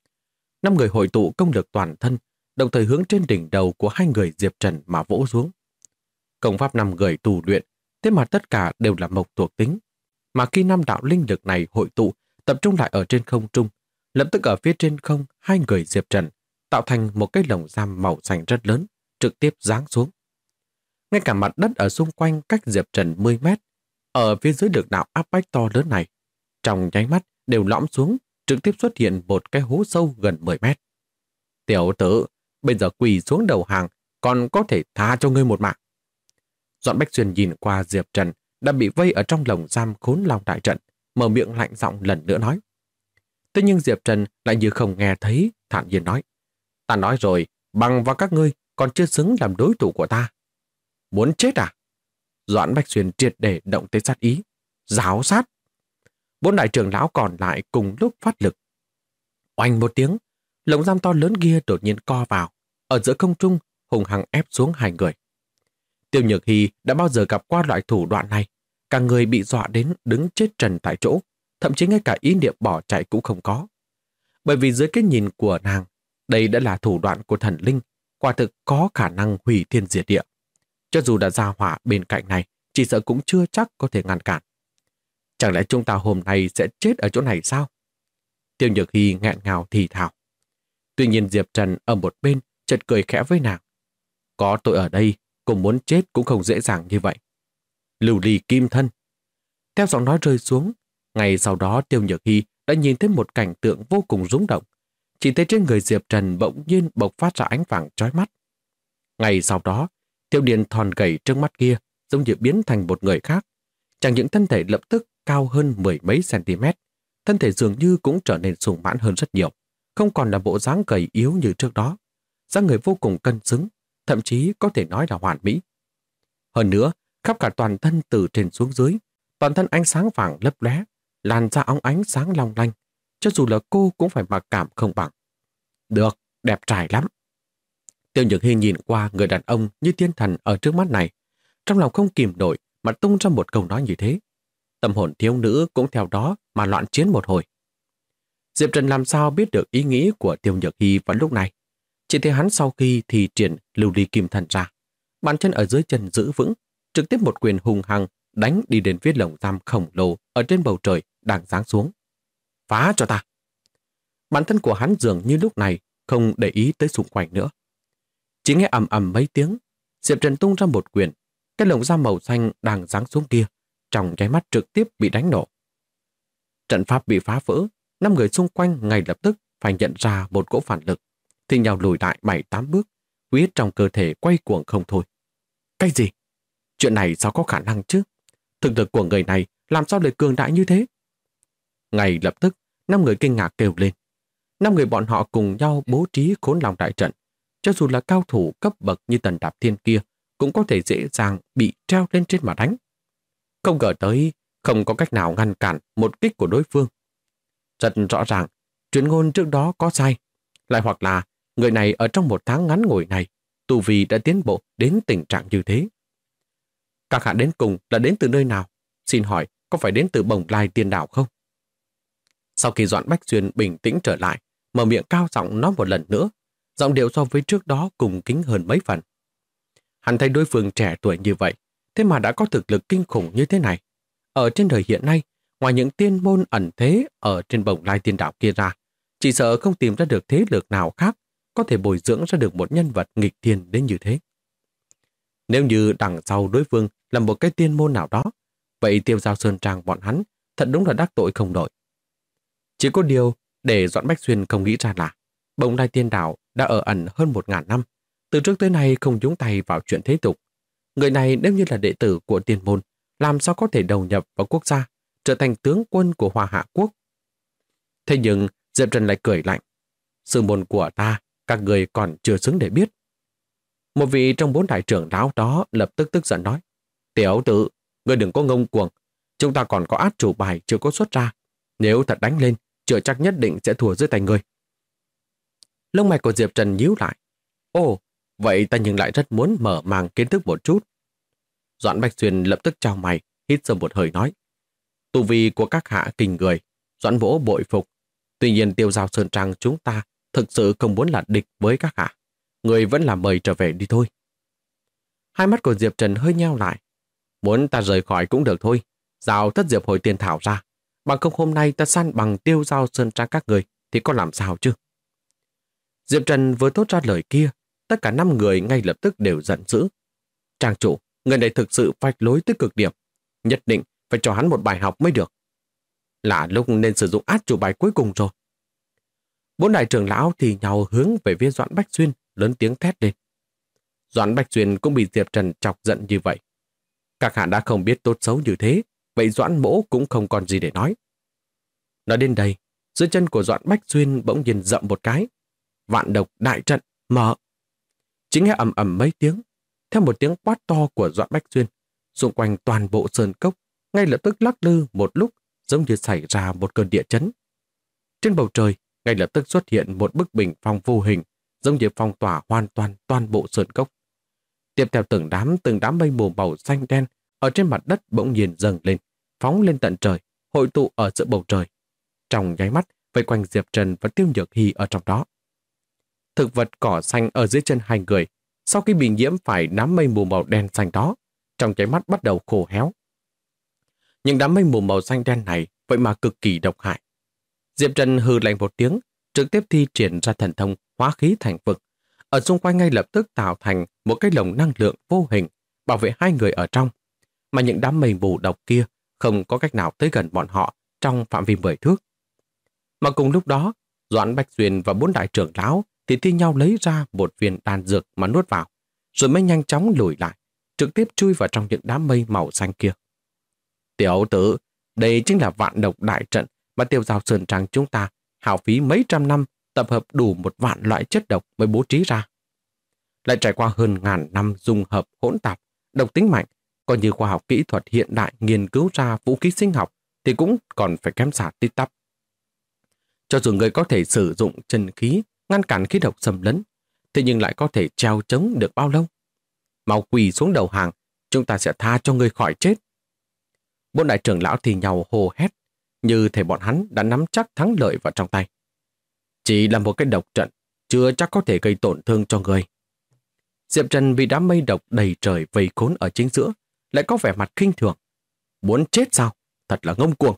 5 người hội tụ công lực toàn thân, đồng thời hướng trên đỉnh đầu của 2 người Diệp Trần mà vỗ xuống. Công pháp 5 người tu luyện, thế mà tất cả đều là mộc thuộc tính. Mà khi 5 đạo linh lực này hội tụ, tập trung lại ở trên không trung, lập tức ở phía trên không 2 người Diệp Trần tạo thành một cái lồng giam màu xanh rất lớn, trực tiếp giáng xuống. Ngay cả mặt đất ở xung quanh cách Diệp Trần 10 mét, ở phía dưới lực đạo áp bách to lớn này, trong nháy mắt đều lõm xuống, trực tiếp xuất hiện một cái hố sâu gần 10 mét. Tiểu tử, bây giờ quỳ xuống đầu hàng, còn có thể tha cho ngươi một mạng. Doãn Bách Xuyên nhìn qua Diệp Trần đã bị vây ở trong lồng giam khốn long đại trận, mở miệng lạnh giọng lần nữa nói. Thế nhưng Diệp Trần lại như không nghe thấy, thản nhiên nói. Ta nói rồi, bằng vào các ngươi còn chưa xứng làm đối thủ của ta. Muốn chết à? Doãn Bách Xuyên triệt để động tới sát ý. Giáo sát. 4 đại trưởng lão còn lại cùng lúc phát lực. Oanh một tiếng, lồng giam to lớn kia đột nhiên co vào, ở giữa không trung hùng hăng ép xuống 2 người. Tiêu Nhược Hy đã bao giờ gặp qua loại thủ đoạn này, cả người bị dọa đến đứng chết trần tại chỗ, thậm chí ngay cả ý niệm bỏ chạy cũng không có. Bởi vì dưới cái nhìn của nàng, đây đã là thủ đoạn của thần linh, quả thực có khả năng hủy thiên diệt địa. Cho dù đã ra hỏa bên cạnh này, chỉ sợ cũng chưa chắc có thể ngăn cản. Chẳng lẽ chúng ta hôm nay sẽ chết ở chỗ này sao? Tiêu Nhược Hy nghẹn ngào thì thào. Tuy nhiên Diệp Trần ở một bên chợt cười khẽ với nàng. Có tôi ở đây, cùng muốn chết cũng không dễ dàng như vậy. Lưu ly kim thân. Theo giọng nói rơi xuống, ngày sau đó Tiêu Nhược Hy đã nhìn thấy một cảnh tượng vô cùng rung động. Chỉ thấy trên người Diệp Trần bỗng nhiên bộc phát ra ánh vàng chói mắt. Ngày sau đó, Tiêu Điền thon gầy trước mắt kia giống như biến thành một người khác. Chẳng những thân thể lập tức cao hơn 10 mấy cm, thân thể dường như cũng trở nên sùng mãn hơn rất nhiều, không còn là bộ dáng gầy yếu như trước đó. Dáng người vô cùng cân xứng, thậm chí có thể nói là hoàn mỹ. Hơn nữa, khắp cả toàn thân từ trên xuống dưới, toàn thân ánh sáng vàng lấp lóe, làn da óng ánh sáng long lanh, cho dù là cô cũng phải mặc cảm không bằng. Được, đẹp trai lắm. Tiêu Nhược Hy nhìn qua người đàn ông như thiên thần ở trước mắt này, trong lòng không kìm nổi mà tung ra một câu nói như thế. Tâm hồn thiếu nữ cũng theo đó mà loạn chiến một hồi. Diệp Trần làm sao biết được ý nghĩ của Tiêu Nhược Hy vào lúc này. Chỉ thấy hắn sau khi thì triển lưu ly kim thần ra, bàn chân ở dưới chân giữ vững, trực tiếp một quyền hùng hăng đánh đi đến phía lồng giam khổng lồ ở trên bầu trời đang giáng xuống. Phá cho ta! Bản thân của hắn dường như lúc này không để ý tới xung quanh nữa. Chỉ nghe ầm ầm mấy tiếng, Diệp Trần tung ra một quyền, cái lồng giam màu xanh đang giáng xuống kia, trong nháy mắt trực tiếp bị đánh nổ. Trận pháp bị phá vỡ, 5 người xung quanh ngay lập tức phải nhận ra một cỗ phản lực, thì nhào lùi lại 7-8 bước, huyết trong cơ thể quay cuồng không thôi. Cái gì? Chuyện này sao có khả năng chứ? Thực lực của người này làm sao lại cường đại như thế? Ngay lập tức, 5 người kinh ngạc kêu lên. 5 người bọn họ cùng nhau bố trí khốn lòng đại trận. Cho dù là cao thủ cấp bậc như Tần Đạp Thiên kia, cũng có thể dễ dàng bị treo lên trên mà đánh. Không ngờ tới, không có cách nào ngăn cản một kích của đối phương. Rất rõ ràng, truyền ngôn trước đó có sai, lại hoặc là người này ở trong một tháng ngắn ngủi này, tu vi đã tiến bộ đến tình trạng như thế. Các hạ đến cùng là đến từ nơi nào? Xin hỏi, có phải đến từ Bồng Lai Tiên Đảo không? Sau khi Doãn Bách Xuyên bình tĩnh trở lại, mở miệng cao giọng nói một lần nữa, giọng điệu so với trước đó cùng kính hơn mấy phần. Hắn thấy đối phương trẻ tuổi như vậy, thế mà đã có thực lực kinh khủng như thế này. Ở trên đời hiện nay, ngoài những tiên môn ẩn thế ở trên Bồng Lai Tiên Đảo kia ra, chỉ sợ không tìm ra được thế lực nào khác có thể bồi dưỡng ra được một nhân vật nghịch thiên đến như thế. Nếu như đằng sau đối phương là một cái tiên môn nào đó, vậy Tiêu Giao Sơn Trang bọn hắn thật đúng là đắc tội không nổi. Chỉ có điều để Doãn Bách Xuyên không nghĩ ra là Bồng Lai Tiên Đảo đã ở ẩn hơn 1000 năm, từ trước tới nay không nhúng tay vào chuyện thế tục. Người này nếu như là đệ tử của tiên môn, làm sao có thể đầu nhập vào quốc gia, trở thành tướng quân của Hoa Hạ Quốc. Thế nhưng Diệp Trần lại cười lạnh. Sư môn của ta, các người còn chưa xứng để biết. Một vị trong 4 đại trưởng lão đó lập tức tức giận nói. Tiểu tử, người đừng có ngông cuồng. Chúng ta còn có át chủ bài chưa có xuất ra. Nếu thật đánh lên, chưa chắc nhất định sẽ thua dưới tay người. Lông mày của Diệp Trần nhíu lại. Ồ, vậy ta nhưng lại rất muốn mở màng kiến thức một chút. Doãn Bạch Xuyên lập tức chau mày, hít sâu một hơi nói. Tu vi của các hạ kinh người, Doãn Vỗ bội phục. Tuy nhiên Tiêu Giao Sơn Trang chúng ta thực sự không muốn là địch với các hạ. Người vẫn là mời trở về đi thôi. Hai mắt của Diệp Trần hơi nheo lại. Muốn ta rời khỏi cũng được thôi. Giao thất diệp hồi tiền thảo ra. Bằng không hôm nay ta săn bằng Tiêu Giao Sơn Trang các người thì có làm sao chứ? Diệp Trần vừa thốt ra lời kia, tất cả 5 người ngay lập tức đều giận dữ. Trang chủ, người này thực sự vạch lối tới cực điểm. Nhất định phải cho hắn một bài học mới được. Là lúc nên sử dụng át chủ bài cuối cùng rồi. 4 đại trưởng lão thì nhau hướng về phía Doãn Bách Xuyên, lớn tiếng thét lên. Doãn Bách Xuyên cũng bị Diệp Trần chọc giận như vậy. Các hạ đã không biết tốt xấu như thế, vậy Doãn Mỗ cũng không còn gì để nói. Nói đến đây, dưới chân của Doãn Bách Xuyên bỗng nhiên dậm một cái. Vạn độc đại trận, mở. Chỉ nghe ầm ầm mấy tiếng, theo một tiếng quát to của Doãn Bách Xuyên, xung quanh toàn bộ sơn cốc ngay lập tức lắc lư một lúc, giống như xảy ra một cơn địa chấn. Trên bầu trời ngay lập tức xuất hiện một bức bình phong vô hình, giống như phong tỏa hoàn toàn bộ sơn cốc. Tiếp theo từng đám mây mù màu xanh đen ở trên mặt đất bỗng nhiên dâng lên, phóng lên tận trời, hội tụ ở giữa bầu trời. Trong nháy mắt vây quanh Diệp Trần và Tiêu Nhược Hy ở trong đó. Thực vật cỏ xanh ở dưới chân hai người, sau khi bị nhiễm phải đám mây mù màu đen xanh đó, trong nháy mắt bắt đầu khô héo. Những đám mây mù màu xanh đen này vậy mà cực kỳ độc hại. Diệp Trần hừ lạnh một tiếng, trực tiếp thi triển ra thần thông hóa khí thành vực. Ở xung quanh ngay lập tức tạo thành một cái lồng năng lượng vô hình bảo vệ hai người ở trong, mà những đám mây mù độc kia không có cách nào tới gần bọn họ trong phạm vi 10 thước. Mà cùng lúc đó, Doãn Bách Xuyên và 4 đại trưởng lão thì thi nhau lấy ra một viên đan dược mà nuốt vào, rồi mới nhanh chóng lùi lại, trực tiếp chui vào trong những đám mây màu xanh kia. Tiểu tử, đây chính là vạn độc đại trận mà Tiêu Giao Sơn Trang chúng ta hao phí mấy trăm năm tập hợp đủ 1.000 loại chất độc mới bố trí ra. Lại trải qua hơn 1000 năm dung hợp hỗn tạp, độc tính mạnh, coi như khoa học kỹ thuật hiện đại nghiên cứu ra vũ khí sinh học thì cũng còn phải kém xa tít tắp. Cho dù người có thể sử dụng chân khí ngăn cản khí độc xâm lấn, thế nhưng lại có thể treo chống được bao lâu? Mau quỳ xuống đầu hàng, chúng ta sẽ tha cho người khỏi chết. 4 đại trưởng lão thì nhau hô hét, như thể bọn hắn đã nắm chắc thắng lợi vào trong tay. Chỉ là một cái độc trận, chưa chắc có thể gây tổn thương cho người. Diệp Trần bị đám mây độc đầy trời vây khốn ở chính giữa, lại có vẻ mặt khinh thường. Muốn chết sao? Thật là ngông cuồng.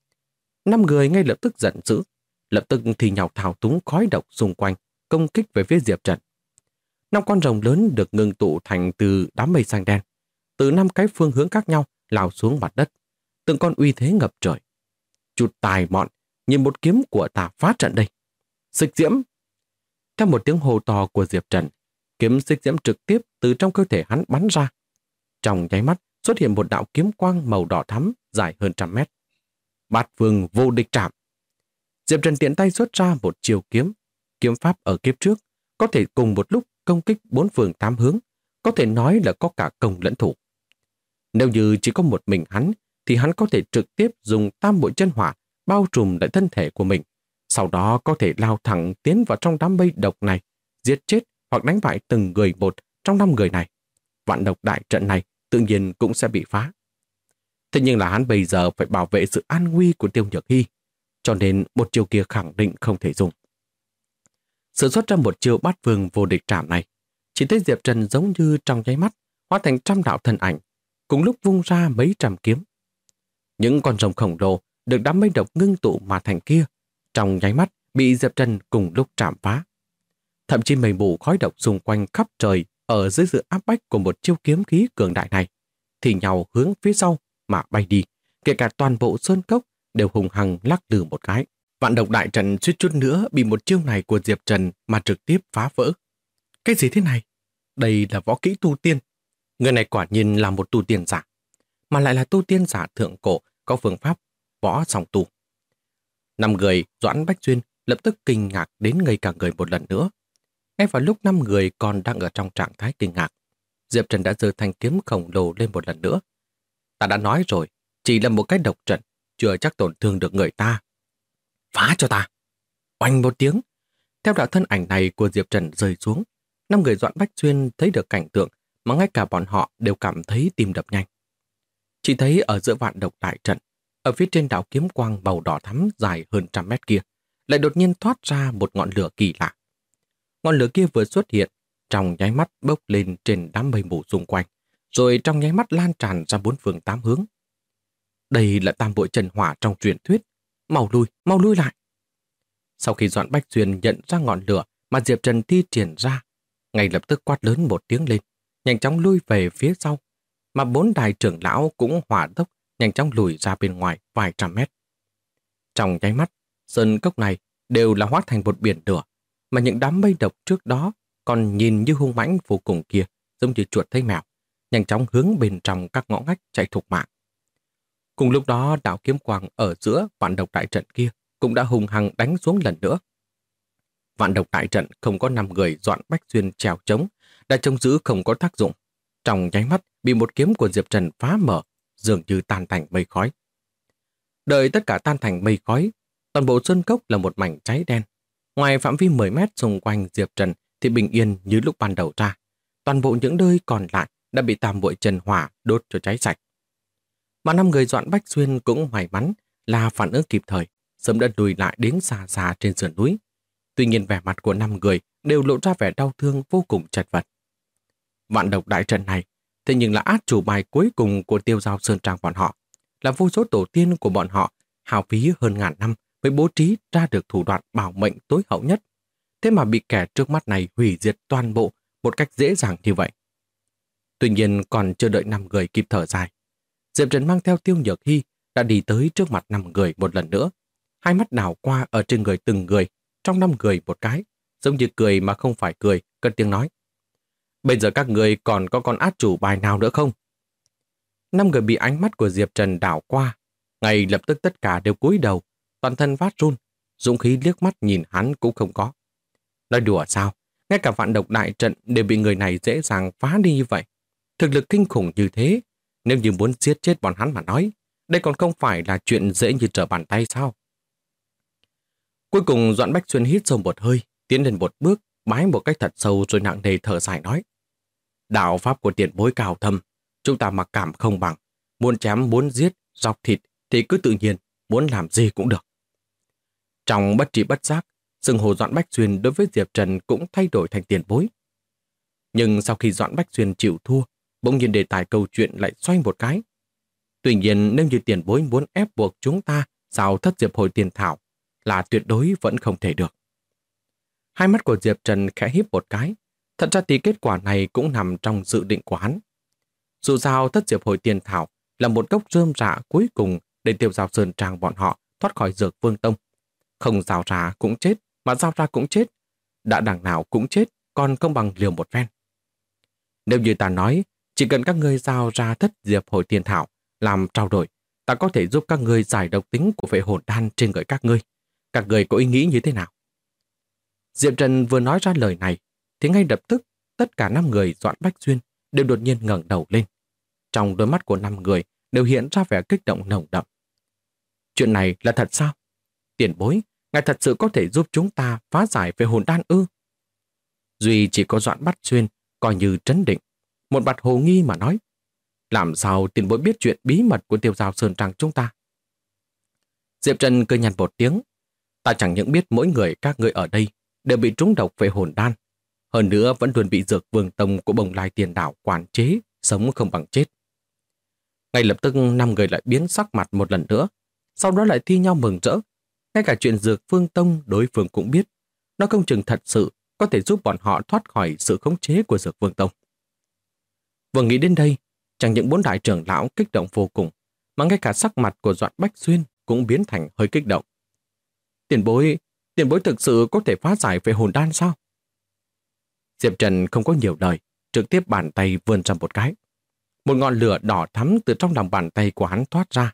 5 người ngay lập tức giận dữ, lập tức thì nhào thao túng khói độc xung quanh, công kích về phía Diệp Trần. 5 con rồng lớn được ngưng tụ thành từ đám mây xanh đen, từ 5 cái phương hướng khác nhau lao xuống mặt đất, từng con uy thế ngập trời. Chút tài mọn, nhìn một kiếm của ta phá trận đây. Xích diễm. Theo một tiếng hô to của Diệp Trần, kiếm xích diễm trực tiếp từ trong cơ thể hắn bắn ra. Trong nháy mắt xuất hiện một đạo kiếm quang màu đỏ thắm dài hơn 100 mét. Bát Vương vô địch trảm. Diệp Trần tiện tay xuất ra một chiêu kiếm. Kiếm pháp ở kiếp trước có thể cùng một lúc công kích 4 phương 8 hướng, có thể nói là có cả công lẫn thủ. Nếu như chỉ có một mình hắn thì hắn có thể trực tiếp dùng tam bội chân hỏa bao trùm lại thân thể của mình, sau đó có thể lao thẳng tiến vào trong đám mây độc này, giết chết hoặc đánh bại từng người một trong 5 người này. Vạn độc đại trận này tự nhiên cũng sẽ bị phá. Thế nhưng là hắn bây giờ phải bảo vệ sự an nguy của Tiêu Nhược Hy, cho nên một chiêu kia khẳng định không thể dùng. Sử xuất ra một chiêu bát vương vô địch trảm này, chỉ thấy Diệp Trần giống như trong nháy mắt hóa thành trăm đạo thân ảnh, cùng lúc vung ra mấy trăm kiếm. Những con rồng khổng lồ được đám mây độc ngưng tụ mà thành kia, trong nháy mắt bị Diệp Trần cùng lúc chạm phá. Thậm chí mây mù khói độc xung quanh khắp trời ở dưới sự áp bách của một chiêu kiếm khí cường đại này, thì nhau hướng phía sau mà bay đi, kể cả toàn bộ sơn cốc đều hùng hăng lắc lư một cái. Vạn độc đại trận suýt chút nữa bị một chiêu này của Diệp Trần mà trực tiếp phá vỡ. Cái gì thế này? Đây là võ kỹ tu tiên. Người này quả nhiên là một tu tiên giả, mà lại là tu tiên giả thượng cổ có phương pháp võ song tu. 5 người Doãn Bách Xuyên lập tức kinh ngạc đến ngây cả người một lần nữa. Ngay vào lúc 5 người còn đang ở trong trạng thái kinh ngạc, Diệp Trần đã giơ thanh kiếm khổng lồ lên một lần nữa. Ta đã nói rồi, chỉ là một cái độc trận, chưa chắc tổn thương được người ta. Phá cho ta! Oanh một tiếng. Theo đạo thân ảnh này của Diệp Trần rơi xuống, 5 người Doãn Bách Xuyên thấy được cảnh tượng mà ngay cả bọn họ đều cảm thấy tim đập nhanh. Chỉ thấy ở giữa vạn độc đại trận, ở phía trên đạo kiếm quang màu đỏ thắm dài hơn 100 mét kia, lại đột nhiên thoát ra một ngọn lửa kỳ lạ. Ngọn lửa kia vừa xuất hiện, trong nháy mắt bốc lên trên đám mây mù xung quanh, rồi trong nháy mắt lan tràn ra 4 phương 8 hướng. Đây là tam bội chân hỏa trong truyền thuyết. Mau lui lại. Sau khi Doãn Bách Xuyên nhận ra ngọn lửa mà Diệp Trần thi triển ra, ngay lập tức quát lớn một tiếng lên, nhanh chóng lui về phía sau, mà 4 đại trưởng lão cũng hỏa tốc nhanh chóng lùi ra bên ngoài vài trăm mét. Trong nháy mắt, sơn cốc này đều là hóa thành một biển lửa, mà những đám mây độc trước đó còn nhìn như hung mãnh vô cùng kia, giống như chuột thấy mèo, nhanh chóng hướng bên trong các ngõ ngách chạy thục mạng. Cùng lúc đó, đạo kiếm quang ở giữa vạn độc đại trận kia cũng đã hung hăng đánh xuống lần nữa. Vạn độc đại trận không có 5 người Doãn Bách Xuyên trèo chống, đã trông giữ không có tác dụng. Trong nháy mắt bị một kiếm của Diệp Trần phá mở, dường như tan thành mây khói. Đợi tất cả tan thành mây khói, toàn bộ sơn cốc là một mảnh cháy đen. Ngoài phạm vi 10 mét xung quanh Diệp Trần thì bình yên như lúc ban đầu ra. Toàn bộ những nơi còn lại đã bị tam bội chân hỏa đốt cho cháy sạch. Mà 5 người Doãn Bách Xuyên cũng may mắn là phản ứng kịp thời, sớm đã lùi lại đến xa xa trên sườn núi. Tuy nhiên vẻ mặt của 5 người đều lộ ra vẻ đau thương vô cùng chật vật. Vạn độc đại trận này thế nhưng là át chủ bài cuối cùng của Tiêu Giao Sơn Trang bọn họ, là vô số tổ tiên của bọn họ hao phí hơn ngàn năm mới bố trí ra được thủ đoạn bảo mệnh tối hậu nhất. Thế mà bị kẻ trước mắt này hủy diệt toàn bộ một cách dễ dàng như vậy. Tuy nhiên còn chưa đợi 5 người kịp thở dài, Diệp Trần mang theo Tiêu Nhược Hy đã đi tới trước mặt 5 người một lần nữa. Hai mắt đảo qua ở trên người từng người, trong 5 người một cái, giống như cười mà không phải cười, cất tiếng nói. Bây giờ các người còn có con át chủ bài nào nữa không? 5 người bị ánh mắt của Diệp Trần đảo qua, ngay lập tức tất cả đều cúi đầu, toàn thân phát run, dũng khí liếc mắt nhìn hắn cũng không có. Nói đùa sao? Ngay cả vạn độc đại trận đều bị người này dễ dàng phá đi như vậy. Thực lực kinh khủng như thế, nếu như muốn giết chết bọn hắn mà nói, đây còn không phải là chuyện dễ như trở bàn tay sao? Cuối cùng Doãn Bách Xuyên hít sâu một hơi, tiến lên một bước, bái một cách thật sâu rồi nặng nề thở dài nói. Đạo pháp của tiền bối cao thâm, chúng ta mặc cảm không bằng. Muốn chém, muốn giết, dọc thịt thì cứ tự nhiên, muốn làm gì cũng được. Trong bất trí bất giác, xưng hô Doãn Bách Xuyên đối với Diệp Trần cũng thay đổi thành tiền bối. Nhưng sau khi Doãn Bách Xuyên chịu thua, bỗng nhiên đề tài câu chuyện lại xoay một cái. Tuy nhiên nếu như tiền bối muốn ép buộc chúng ta giao thất diệp hồi tiền thảo là tuyệt đối vẫn không thể được. Hai mắt của Diệp Trần khẽ híp một cái. Thật ra thì kết quả này cũng nằm trong dự định của hắn. Dù sao thất diệp hồi tiền thảo là một gốc rơm rạ cuối cùng để Tiêu Giao Sơn Trang bọn họ thoát khỏi Dược Vương Tông. Không giao ra cũng chết, mà giao ra cũng chết. Đã đằng nào cũng chết, còn không bằng liều một phen. Nếu như ta nói, chỉ cần các ngươi giao ra thất diệp hồi tiền thảo làm trao đổi, ta có thể giúp các ngươi giải độc tính của vệ hồn đan trên người các ngươi. Các ngươi có ý nghĩ như thế nào? Diệp Trần vừa nói ra lời này, thì ngay lập tức tất cả 5 người Doãn Bách Xuyên đều đột nhiên ngẩng đầu lên. Trong đôi mắt của 5 người đều hiện ra vẻ kích động nồng đậm. Chuyện này là thật sao? Tiền bối, ngài thật sự có thể giúp chúng ta phá giải về hồn đan ư? Duy chỉ có Doãn Bách Xuyên coi như trấn định, một mặt hồ nghi mà nói. Làm sao tiền bối biết chuyện bí mật của Tiêu Giao Sơn Trang chúng ta? Diệp Trần cười nhạt một tiếng. Ta chẳng những biết mỗi người các ngươi ở đây đều bị trúng độc về hồn đan, hơn nữa vẫn luôn bị Dược Vương Tông của Bồng Lai Tiền Đảo quản chế, sống không bằng chết. Ngay lập tức 5 người lại biến sắc mặt một lần nữa, sau đó lại thi nhau mừng rỡ. Ngay cả chuyện Dược Vương Tông đối phương cũng biết, nó không chừng thật sự có thể giúp bọn họ thoát khỏi sự khống chế của Dược Vương Tông. Vừa nghĩ đến đây, chẳng những 4 đại trưởng lão kích động vô cùng, mà ngay cả sắc mặt của Doãn Bách Xuyên cũng biến thành hơi kích động. Tiền bối thực sự có thể phá giải về hồn đan sao? Diệp Trần không có nhiều lời, trực tiếp bàn tay vươn ra một cái. Một ngọn lửa đỏ thắm từ trong lòng bàn tay của hắn thoát ra.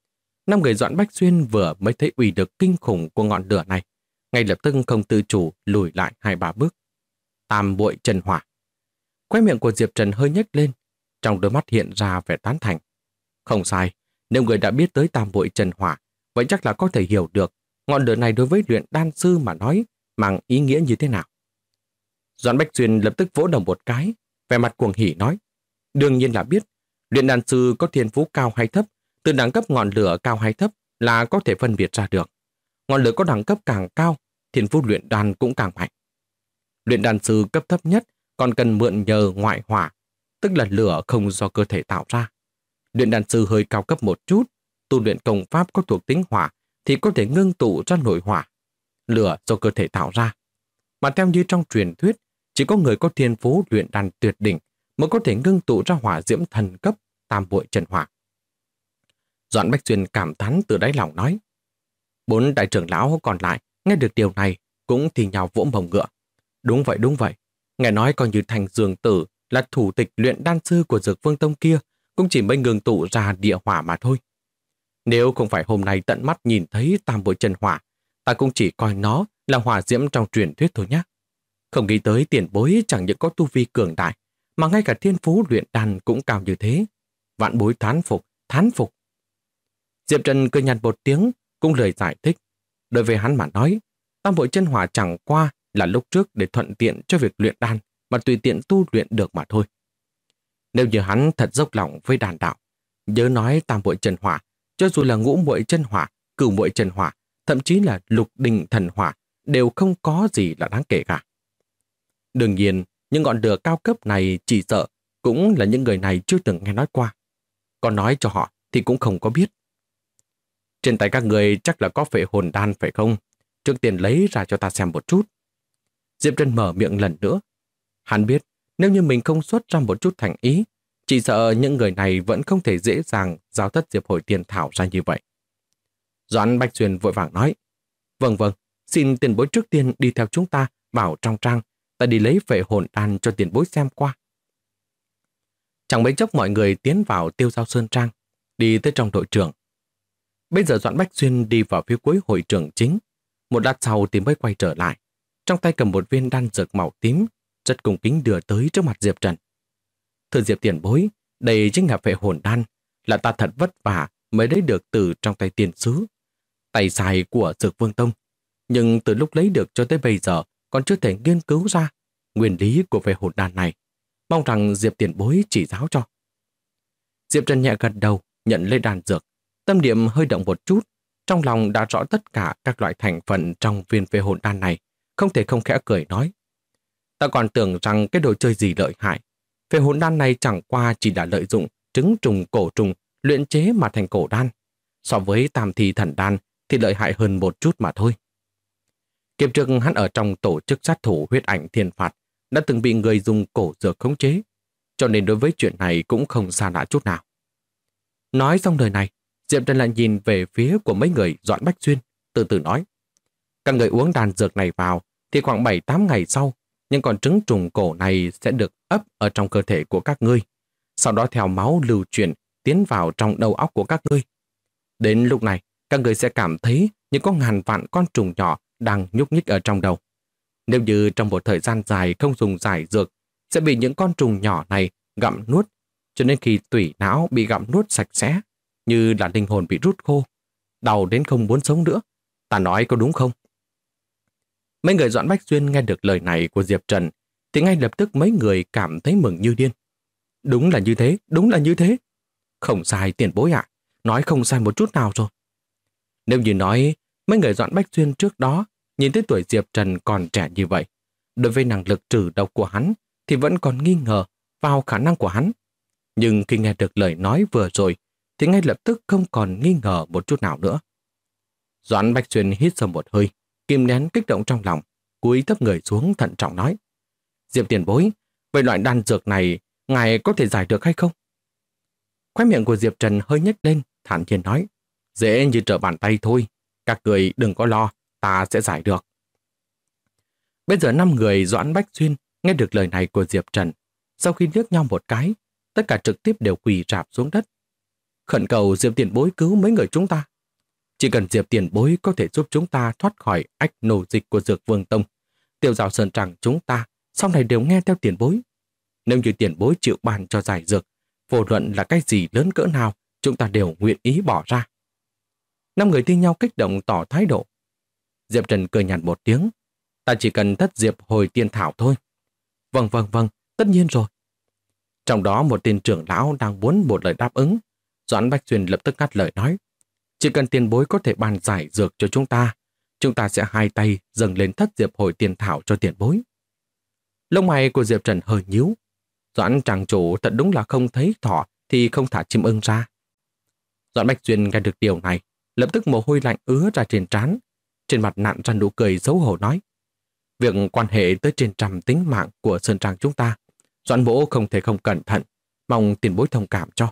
5 người Doãn Bách Xuyên vừa mới thấy uy lực kinh khủng của ngọn lửa này, ngay lập tức không tự chủ lùi lại 2-3 bước. Tam bội chân hỏa. Khóe miệng của Diệp Trần hơi nhếch lên, trong đôi mắt hiện ra vẻ tán thành. Không sai, nếu người đã biết tới tam bội chân hỏa, vậy chắc là có thể hiểu được ngọn lửa này đối với luyện đan sư mà nói mang ý nghĩa như thế nào. Doãn Bách Xuyên lập tức vỗ đầu một cái, vẻ mặt cuồng hỉ nói: đương nhiên là biết, luyện đan sư có thiên phú cao hay thấp, từ đẳng cấp ngọn lửa cao hay thấp là có thể phân biệt ra được. Ngọn lửa có đẳng cấp càng cao, thiên phú luyện đan cũng càng mạnh. Luyện đan sư cấp thấp nhất còn cần mượn nhờ ngoại hỏa, tức là lửa không do cơ thể tạo ra. Luyện đan sư hơi cao cấp một chút, tu luyện công pháp có thuộc tính hỏa thì có thể ngưng tụ ra nội hỏa, lửa do cơ thể tạo ra. Mà theo như trong truyền thuyết, chỉ có người có thiên phú luyện đan tuyệt đỉnh mới có thể ngưng tụ ra hỏa diễm thần cấp tam bội chân hỏa. Doãn Bách Xuyên cảm thán từ đáy lòng nói. 4 đại trưởng lão còn lại nghe được điều này cũng thì nhào vỗ mông ngựa. Đúng vậy. Nghe nói coi như Thành Dương Tử là thủ tịch luyện đan sư của Dược Vương Tông kia cũng chỉ mới ngưng tụ ra địa hỏa mà thôi. Nếu không phải hôm nay tận mắt nhìn thấy tam bội chân hỏa, ta cũng chỉ coi nó là hỏa diễm trong truyền thuyết thôi nhé. Không nghĩ tới tiền bối chẳng những có tu vi cường đại, mà ngay cả thiên phú luyện đan cũng cao như thế. Vạn bối thán phục. Diệp Trần cười nhạt một tiếng, cũng lời giải thích. Đối với hắn mà nói, tam bội chân hỏa chẳng qua là lúc trước để thuận tiện cho việc luyện đan mà tùy tiện tu luyện được mà thôi. Nếu như hắn thật dốc lòng với đàn đạo, nhớ nói tam bội chân hỏa, cho dù là ngũ bội chân hỏa, cửu bội chân hỏa, thậm chí là lục đình thần hỏa, đều không có gì là đáng kể cả. Đương nhiên, những ngọn lửa cao cấp này chỉ sợ cũng là những người này chưa từng nghe nói qua. Còn nói cho họ thì cũng không có biết. Trên tay các người chắc là có phệ hồn đan phải không? Trước tiên lấy ra cho ta xem một chút. Diệp Trần mở miệng lần nữa. Hắn biết nếu như mình không xuất ra một chút thành ý, chỉ sợ những người này vẫn không thể dễ dàng giao tất Diệp Hồi Tiên Thảo ra như vậy. Doãn Bách Xuyên vội vàng nói. Vâng, xin tiền bối trước tiên đi theo chúng ta vào trong trang, ta đi lấy phệ hồn đan cho tiền bối xem qua. Chẳng mấy chốc mọi người tiến vào Tiêu Giao Sơn Trang, đi tới trong đội trưởng. Bây giờ Doãn Bách Xuyên đi vào phía cuối hội trường chính. Một lát sau thì mới quay trở lại, trong tay cầm một viên đan dược màu tím, rất cung kính đưa tới trước mặt Diệp Trần. Thưa Diệp tiền bối, đây chính là phệ hồn đan, là ta thật vất vả mới lấy được từ trong tay tiền sứ, tay dài của Dược Vương Tông. Nhưng từ lúc lấy được cho tới bây giờ còn chưa thể nghiên cứu ra nguyên lý của phệ hồn đan này. Mong rằng Diệp tiền bối chỉ giáo cho. Diệp Trần nhẹ gật đầu, nhận lấy đan dược. Tâm niệm hơi động một chút, trong lòng đã rõ tất cả các loại thành phần trong viên phệ hồn đan này, không thể không khẽ cười nói. Ta còn tưởng rằng cái đồ chơi gì lợi hại. Phệ hồn đan này chẳng qua chỉ là lợi dụng trứng trùng cổ trùng luyện chế mà thành cổ đan. So với tam thi thần đan thì lợi hại hơn một chút mà thôi. Kiếp trước hắn ở trong tổ chức sát thủ huyết ảnh thiên phạt đã từng bị người dùng cổ dược khống chế, cho nên đối với chuyện này cũng không xa lạ chút nào. Nói xong lời này, Diệp Trần lại nhìn về phía của mấy người Doãn Bách Xuyên, từ từ nói. Các người uống đan dược này vào thì khoảng 7-8 ngày sau, những con trứng trùng cổ này sẽ được ấp ở trong cơ thể của các ngươi, sau đó theo máu lưu chuyển tiến vào trong đầu óc của các ngươi. Đến lúc này, các người sẽ cảm thấy như có ngàn vạn con trùng nhỏ đang nhúc nhích ở trong đầu. Nếu như trong một thời gian dài không dùng giải dược, sẽ bị những con trùng nhỏ này gặm nuốt, cho nên khi tủy não bị gặm nuốt sạch sẽ, như là linh hồn bị rút khô, đau đến không muốn sống nữa. Ta nói có đúng không? Mấy người Doãn Bách Xuyên nghe được lời này của Diệp Trần, thì ngay lập tức mấy người cảm thấy mừng như điên. Đúng là như thế, đúng là như thế. Không sai tiền bối ạ, nói không sai một chút nào rồi. Nếu như nói mấy người Doãn Bách Xuyên trước đó nhìn thấy tuổi Diệp Trần còn trẻ như vậy, đối với năng lực trừ độc của hắn thì vẫn còn nghi ngờ vào khả năng của hắn. Nhưng khi nghe được lời nói vừa rồi thì ngay lập tức không còn nghi ngờ một chút nào nữa. Doãn Bách Xuyên hít sâu một hơi, kìm nén kích động trong lòng, cúi thấp người xuống thận trọng nói: Diệp tiền bối, vậy loại đan dược này ngài có thể giải được hay không? Khóe miệng của Diệp Trần hơi nhếch lên, thản nhiên nói: Dễ như trở bàn tay thôi, các người đừng có lo, ta sẽ giải được. Bây giờ 5 người Doãn Bách Xuyên nghe được lời này của Diệp Trần, sau khi liếc nhau một cái, tất cả trực tiếp đều quỳ rạp xuống đất. Khẩn cầu Diệp tiền bối cứu mấy người chúng ta. Chỉ cần Diệp tiền bối có thể giúp chúng ta thoát khỏi ách nổ dịch của Dược Vương Tông, Tiêu Giao Sơn Tràng chúng ta sau này đều nghe theo tiền bối. Nếu như tiền bối chịu ban cho giải dược, vô luận là cái gì lớn cỡ nào, chúng ta đều nguyện ý bỏ ra. 5 người thi nhau kích động tỏ thái độ. Diệp Trần cười nhạt một tiếng: Ta chỉ cần thất diệp hồi tiên thảo thôi. Vâng, tất nhiên rồi. Trong đó một tên trưởng lão đang muốn một lời đáp ứng. Doãn Bách Xuyên lập tức ngắt lời nói: Chỉ cần tiền bối có thể ban giải dược cho chúng ta sẽ hai tay dâng lên thất diệp hồi tiên thảo cho tiền bối. Lông mày của Diệp Trần hơi nhíu. Doãn tràng chủ thật đúng là không thấy thỏ thì không thả chim ưng ra. Doãn Bách Xuyên nghe được điều này, lập tức mồ hôi lạnh ứa ra trên trán, trên mặt nặn ra nụ cười xấu hổ nói: Việc quan hệ tới trên trăm tính mạng của Sơn Trang chúng ta, Doãn mỗ không thể không cẩn thận, mong tiền bối thông cảm cho.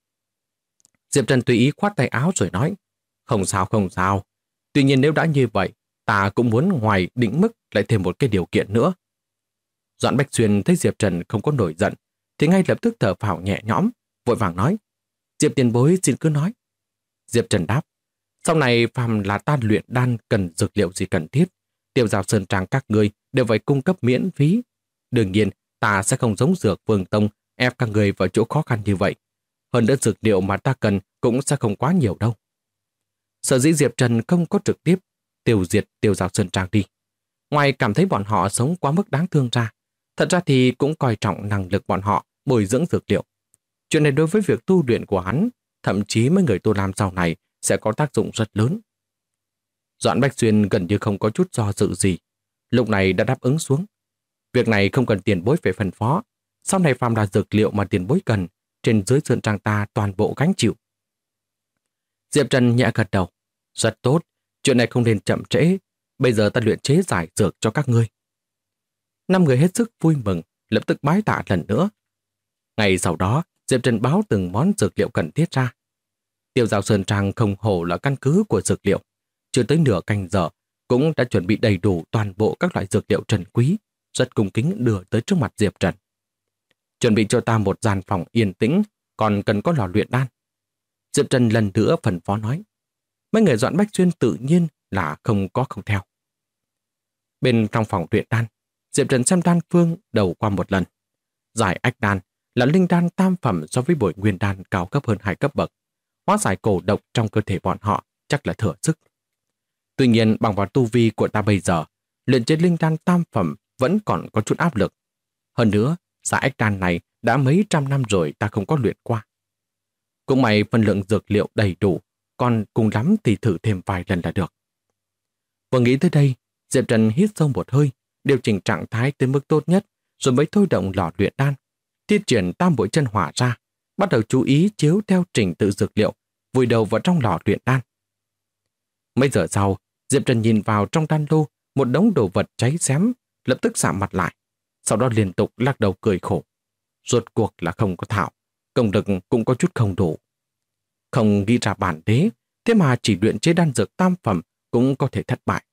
Diệp Trần tùy ý khoát tay áo rồi nói: Không sao. Tuy nhiên nếu đã như vậy, ta cũng muốn ngoài định mức lại thêm một cái điều kiện nữa. Doãn Bách Xuyên thấy Diệp Trần không có nổi giận, thì ngay lập tức thở phào nhẹ nhõm, vội vàng nói: Diệp tiền bối xin cứ nói. Diệp Trần đáp: Sau này phàm là ta luyện đan cần dược liệu gì cần thiết, Tiêu Giao Sơn Trang các ngươi đều phải cung cấp miễn phí. Đương nhiên, ta sẽ không giống Dược Vương Tông ép các người vào chỗ khó khăn như vậy. Hơn nữa dược liệu mà ta cần cũng sẽ không quá nhiều đâu. Sở dĩ Diệp Trần không có trực tiếp tiêu diệt Tiêu Giao Sơn Trang đi, ngoài cảm thấy bọn họ sống quá mức đáng thương ra, thật ra thì cũng coi trọng năng lực bọn họ bồi dưỡng dược liệu. Chuyện này đối với việc tu luyện của hắn, thậm chí mấy người tu làm sau này sẽ có tác dụng rất lớn. Doãn Bách Xuyên gần như không có chút do dự gì, lúc này đã đáp ứng xuống. Việc này không cần tiền bối phải phân phó, sau này phàm là dược liệu mà tiền bối cần, trên dưới Sơn Trang ta toàn bộ gánh chịu. Diệp Trần nhẹ gật đầu: Rất tốt, chuyện này không nên chậm trễ, bây giờ ta luyện chế giải dược cho các ngươi. 5 người hết sức vui mừng, lập tức bái tạ lần nữa. Ngày sau đó, Diệp Trần báo từng món dược liệu cần thiết ra. Tiêu Giao Sơn Trang không hổ là căn cứ của dược liệu, chưa tới nửa canh giờ cũng đã chuẩn bị đầy đủ toàn bộ các loại dược liệu trân quý, rất cung kính đưa tới trước mặt Diệp Trần. Chuẩn bị cho ta một gian phòng yên tĩnh, còn cần có lò luyện đan. Diệp Trần lần nữa phân phó nói. Mấy người Doãn Bách Xuyên tự nhiên là không theo. Bên trong phòng luyện đan, Diệp Trần xem đan phương đầu qua một lần. Giải ách đan là linh đan tam phẩm so với bội nguyên đan cao cấp hơn 2 cấp bậc. Hóa giải cổ độc trong cơ thể bọn họ chắc là thừa sức. Tuy nhiên bằng vào tu vi của ta bây giờ, luyện chế linh đan tam phẩm vẫn còn có chút áp lực. Hơn nữa, giải ách đan này đã mấy trăm năm rồi ta không có luyện qua. Cũng may phân lượng dược liệu đầy đủ, còn cùng lắm thì thử thêm vài lần là được. Vừa nghĩ tới đây, Diệp Trần hít sâu một hơi, điều chỉnh trạng thái tới mức tốt nhất, rồi mới thôi động lò luyện đan, thi triển tam bội chân hỏa ra, bắt đầu chú ý chiếu theo trình tự dược liệu, vùi đầu vào trong lò luyện đan. Mấy giờ sau, Diệp Trần nhìn vào trong đan lô một đống đồ vật cháy xém, lập tức sạm mặt lại, sau đó liên tục lắc đầu cười khổ. Rốt cuộc là không có thảo, công lực cũng có chút không đủ. Không nghĩ ra bản đế, thế mà chỉ luyện chế đan dược tam phẩm cũng có thể thất bại.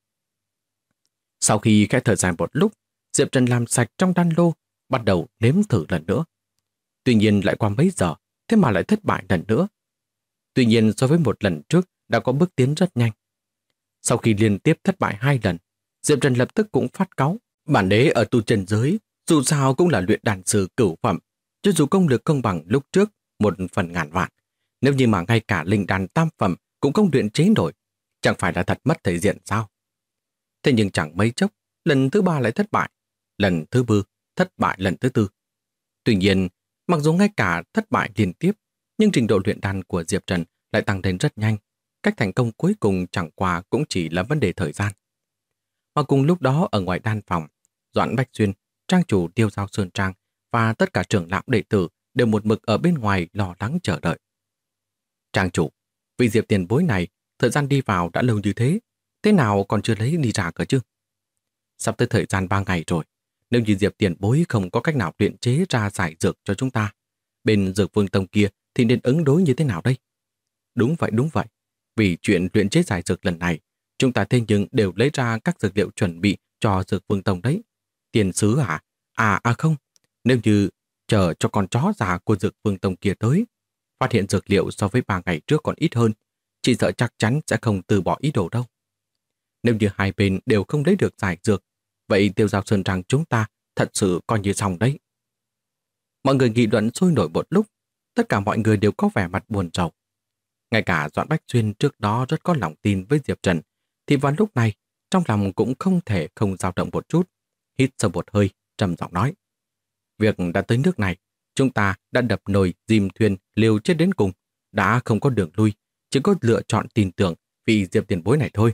Sau khi khẽ thở dài một lúc, Diệp Trần làm sạch trong đan lô, bắt đầu nếm thử lần nữa. Tuy nhiên lại qua mấy giờ, thế mà lại thất bại lần nữa. Tuy nhiên so với một lần trước đã có bước tiến rất nhanh. Sau khi liên tiếp thất bại 2 lần, Diệp Trần lập tức cũng phát cáu. Bản đế ở tu chân giới, dù sao cũng là luyện đan sư cửu phẩm, Cho dù công lực không bằng lúc trước 1/1000.000, nếu như mà ngay cả linh đan tam phẩm cũng không luyện chế nổi, chẳng phải là thật mất thể diện sao? Thế nhưng chẳng mấy chốc, lần thứ 3 lại thất bại, lần thứ 4 thất bại lần thứ 4. Tuy nhiên, mặc dù ngay cả thất bại liên tiếp, nhưng trình độ luyện đan của Diệp Trần lại tăng lên rất nhanh. Cách thành công cuối cùng chẳng qua cũng chỉ là vấn đề thời gian. Mà cùng lúc đó ở ngoài đan phòng, Doãn Bách Xuyên, trang chủ Tiêu Giao Sơn Trang và tất cả trưởng lão đệ tử đều một mực ở bên ngoài lo lắng chờ đợi. Trang chủ, vị Diệp tiền bối này, thời gian đi vào đã lâu như thế nào còn chưa lấy đi ra cơ chứ? Sắp tới thời gian 3 ngày rồi, nếu như Diệp tiền bối không có cách nào luyện chế ra giải dược cho chúng ta, bên Dược Vương Tông kia thì nên ứng đối như thế nào đây? Đúng vậy. Vì chuyện luyện chế giải dược lần này, chúng ta thế nhưng đều lấy ra các dược liệu chuẩn bị cho Dược Vương Tông đấy. Tiền sứ à? Không. Nếu như chờ cho con chó già của Dược Vương Tông kia tới, phát hiện dược liệu so với 3 ngày trước còn ít hơn, chỉ sợ chắc chắn sẽ không từ bỏ ý đồ đâu. Nếu như hai bên đều không lấy được giải dược, vậy Tiêu Giao Sơn Trang chúng ta thật sự coi như xong đấy. Mọi người nghị luận sôi nổi một lúc, tất cả mọi người đều có vẻ mặt buồn rầu. Ngay cả Doãn Bách Xuyên trước đó rất có lòng tin với Diệp Trần, thì vào lúc này, trong lòng cũng không thể không dao động một chút. Hít sâu một hơi, trầm giọng nói. Việc đã tới nước này, chúng ta đã đập nồi, dìm thuyền, liều chết đến cùng, đã không có đường lui, chỉ có lựa chọn tin tưởng vị Diệp tiền bối này thôi.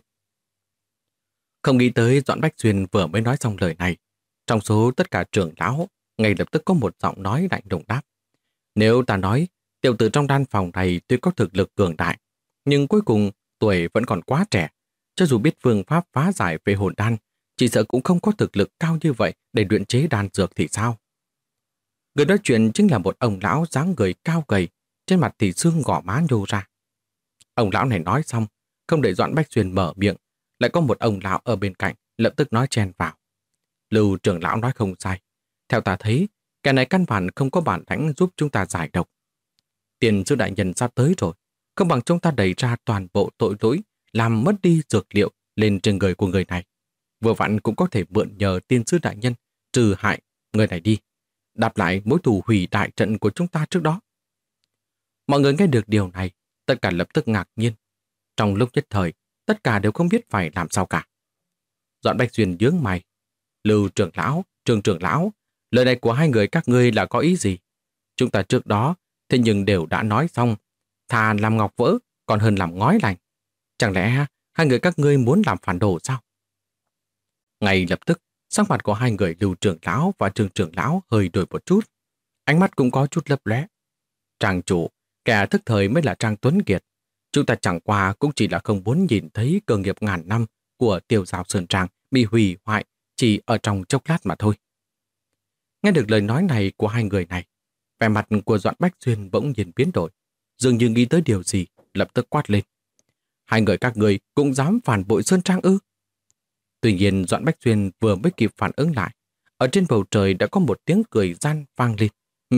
Không nghĩ tới Doãn Bách Xuyên vừa mới nói xong lời này, trong số tất cả trưởng lão, ngay lập tức có một giọng nói lạnh lùng đáp. Nếu ta nói, tiểu tử trong đan phòng này tuy có thực lực cường đại, nhưng cuối cùng tuổi vẫn còn quá trẻ, cho dù biết phương pháp phá giải về hồn đan, chỉ sợ cũng không có thực lực cao như vậy để luyện chế đan dược thì sao? Người nói chuyện chính là một ông lão dáng người cao gầy, trên mặt thì xương gò má nhô ra. Ông lão này nói xong, không để Doãn Bách Xuyên mở miệng, lại có một ông lão ở bên cạnh lập tức nói chen vào. Lưu trưởng lão nói không sai. Theo ta thấy, kẻ này căn bản không có bản lãnh giúp chúng ta giải độc. Tiền sư đại nhân sắp tới rồi, không bằng chúng ta đẩy ra toàn bộ tội lỗi, làm mất đi dược liệu lên trên người của người này. Vừa vặn cũng có thể mượn nhờ tiên sư đại nhân trừ hại người này đi, đáp lại mối thù hủy đại trận của chúng ta trước đó. Mọi người nghe được điều này, tất cả lập tức ngạc nhiên. Trong lúc nhất thời, tất cả đều không biết phải làm sao cả. Doãn Bách Xuyên nhướng mày. Lưu trưởng lão, Trương trưởng lão, lời này của hai người các ngươi là có ý gì? Chúng ta trước đó, thế nhưng đều đã nói xong, thà làm ngọc vỡ còn hơn làm ngói lành. Chẳng lẽ hai người các ngươi muốn làm phản đồ sao? Ngay lập tức, sắc mặt của hai người Lưu trưởng lão và Trương trưởng lão hơi đổi một chút. Ánh mắt cũng có chút lấp lóe. Trang chủ, kẻ thức thời mới là Trang Tuấn Kiệt. Chúng ta chẳng qua cũng chỉ là không muốn nhìn thấy cơ nghiệp ngàn năm của Tiêu Giao Sơn Trang bị hủy hoại chỉ ở trong chốc lát mà thôi. Nghe được lời nói này của hai người này, vẻ mặt của Doãn Bách Xuyên bỗng nhiên biến đổi, dường như nghĩ tới điều gì, lập tức quát lên. Hai người các ngươi cũng dám phản bội Sơn Trang ư? Tuy nhiên Doãn Bách Xuyên vừa mới kịp phản ứng lại, ở trên bầu trời đã có một tiếng cười gian vang lên.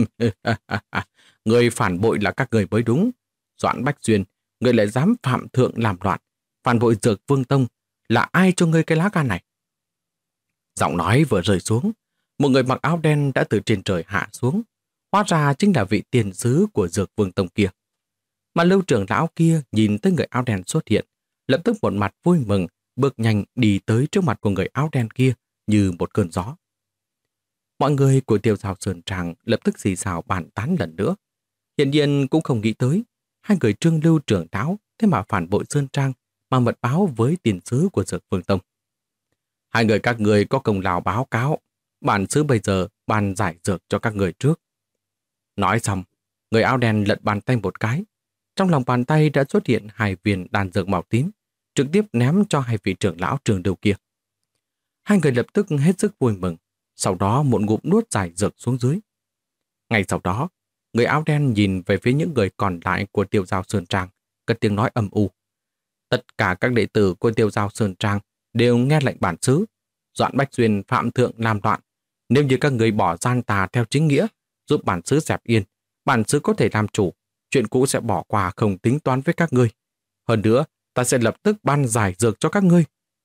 Người phản bội là các người mới đúng. Doãn Bách Xuyên, người lại dám phạm thượng làm loạn, phản bội Dược Vương Tông, là ai cho ngươi cái lá gan này? Giọng nói vừa rơi xuống, một người mặc áo đen đã từ trên trời hạ xuống, hóa ra chính là vị tiền sứ của Dược Vương Tông kia. Mà Lưu trưởng lão kia nhìn tới người áo đen xuất hiện, lập tức một mặt vui mừng, bước nhanh đi tới trước mặt của người áo đen kia như một cơn gió. Mọi người của Tiêu Giao Sơn Trang lập tức xì xào bàn tán lần nữa. Hiện nhiên cũng không nghĩ tới, hai người Trương Lưu trưởng lão thế mà phản bội Sơn Trang mà mật báo với tiền sứ của Dược Vương Tông. Hai người các người có công lao báo cáo, bản sứ bây giờ ban giải dược cho các người trước. Nói xong, người áo đen lật bàn tay một cái. Trong lòng bàn tay đã xuất hiện 2 viên đan dược màu tím, trực tiếp ném cho hai vị trưởng lão Trường Lưu kia. Hai người lập tức hết sức vui mừng, sau đó một ngụm nuốt giải dược xuống dưới. Ngay sau đó, người áo đen nhìn về phía những người còn lại của Tiêu Giao Sơn Trang, cất tiếng nói âm u. Tất cả các đệ tử của Tiêu Giao Sơn Trang đều nghe lệnh bản xứ. Doãn Bách Xuyên phạm thượng làm loạn. Nếu như các người bỏ gian tà theo chính nghĩa, giúp bản xứ dẹp yên, bản xứ có thể làm chủ, chuyện cũ sẽ bỏ qua không tính toán với các ngươi. Hơn nữa, ta sẽ lập tức ban giải dược cho các ngươi.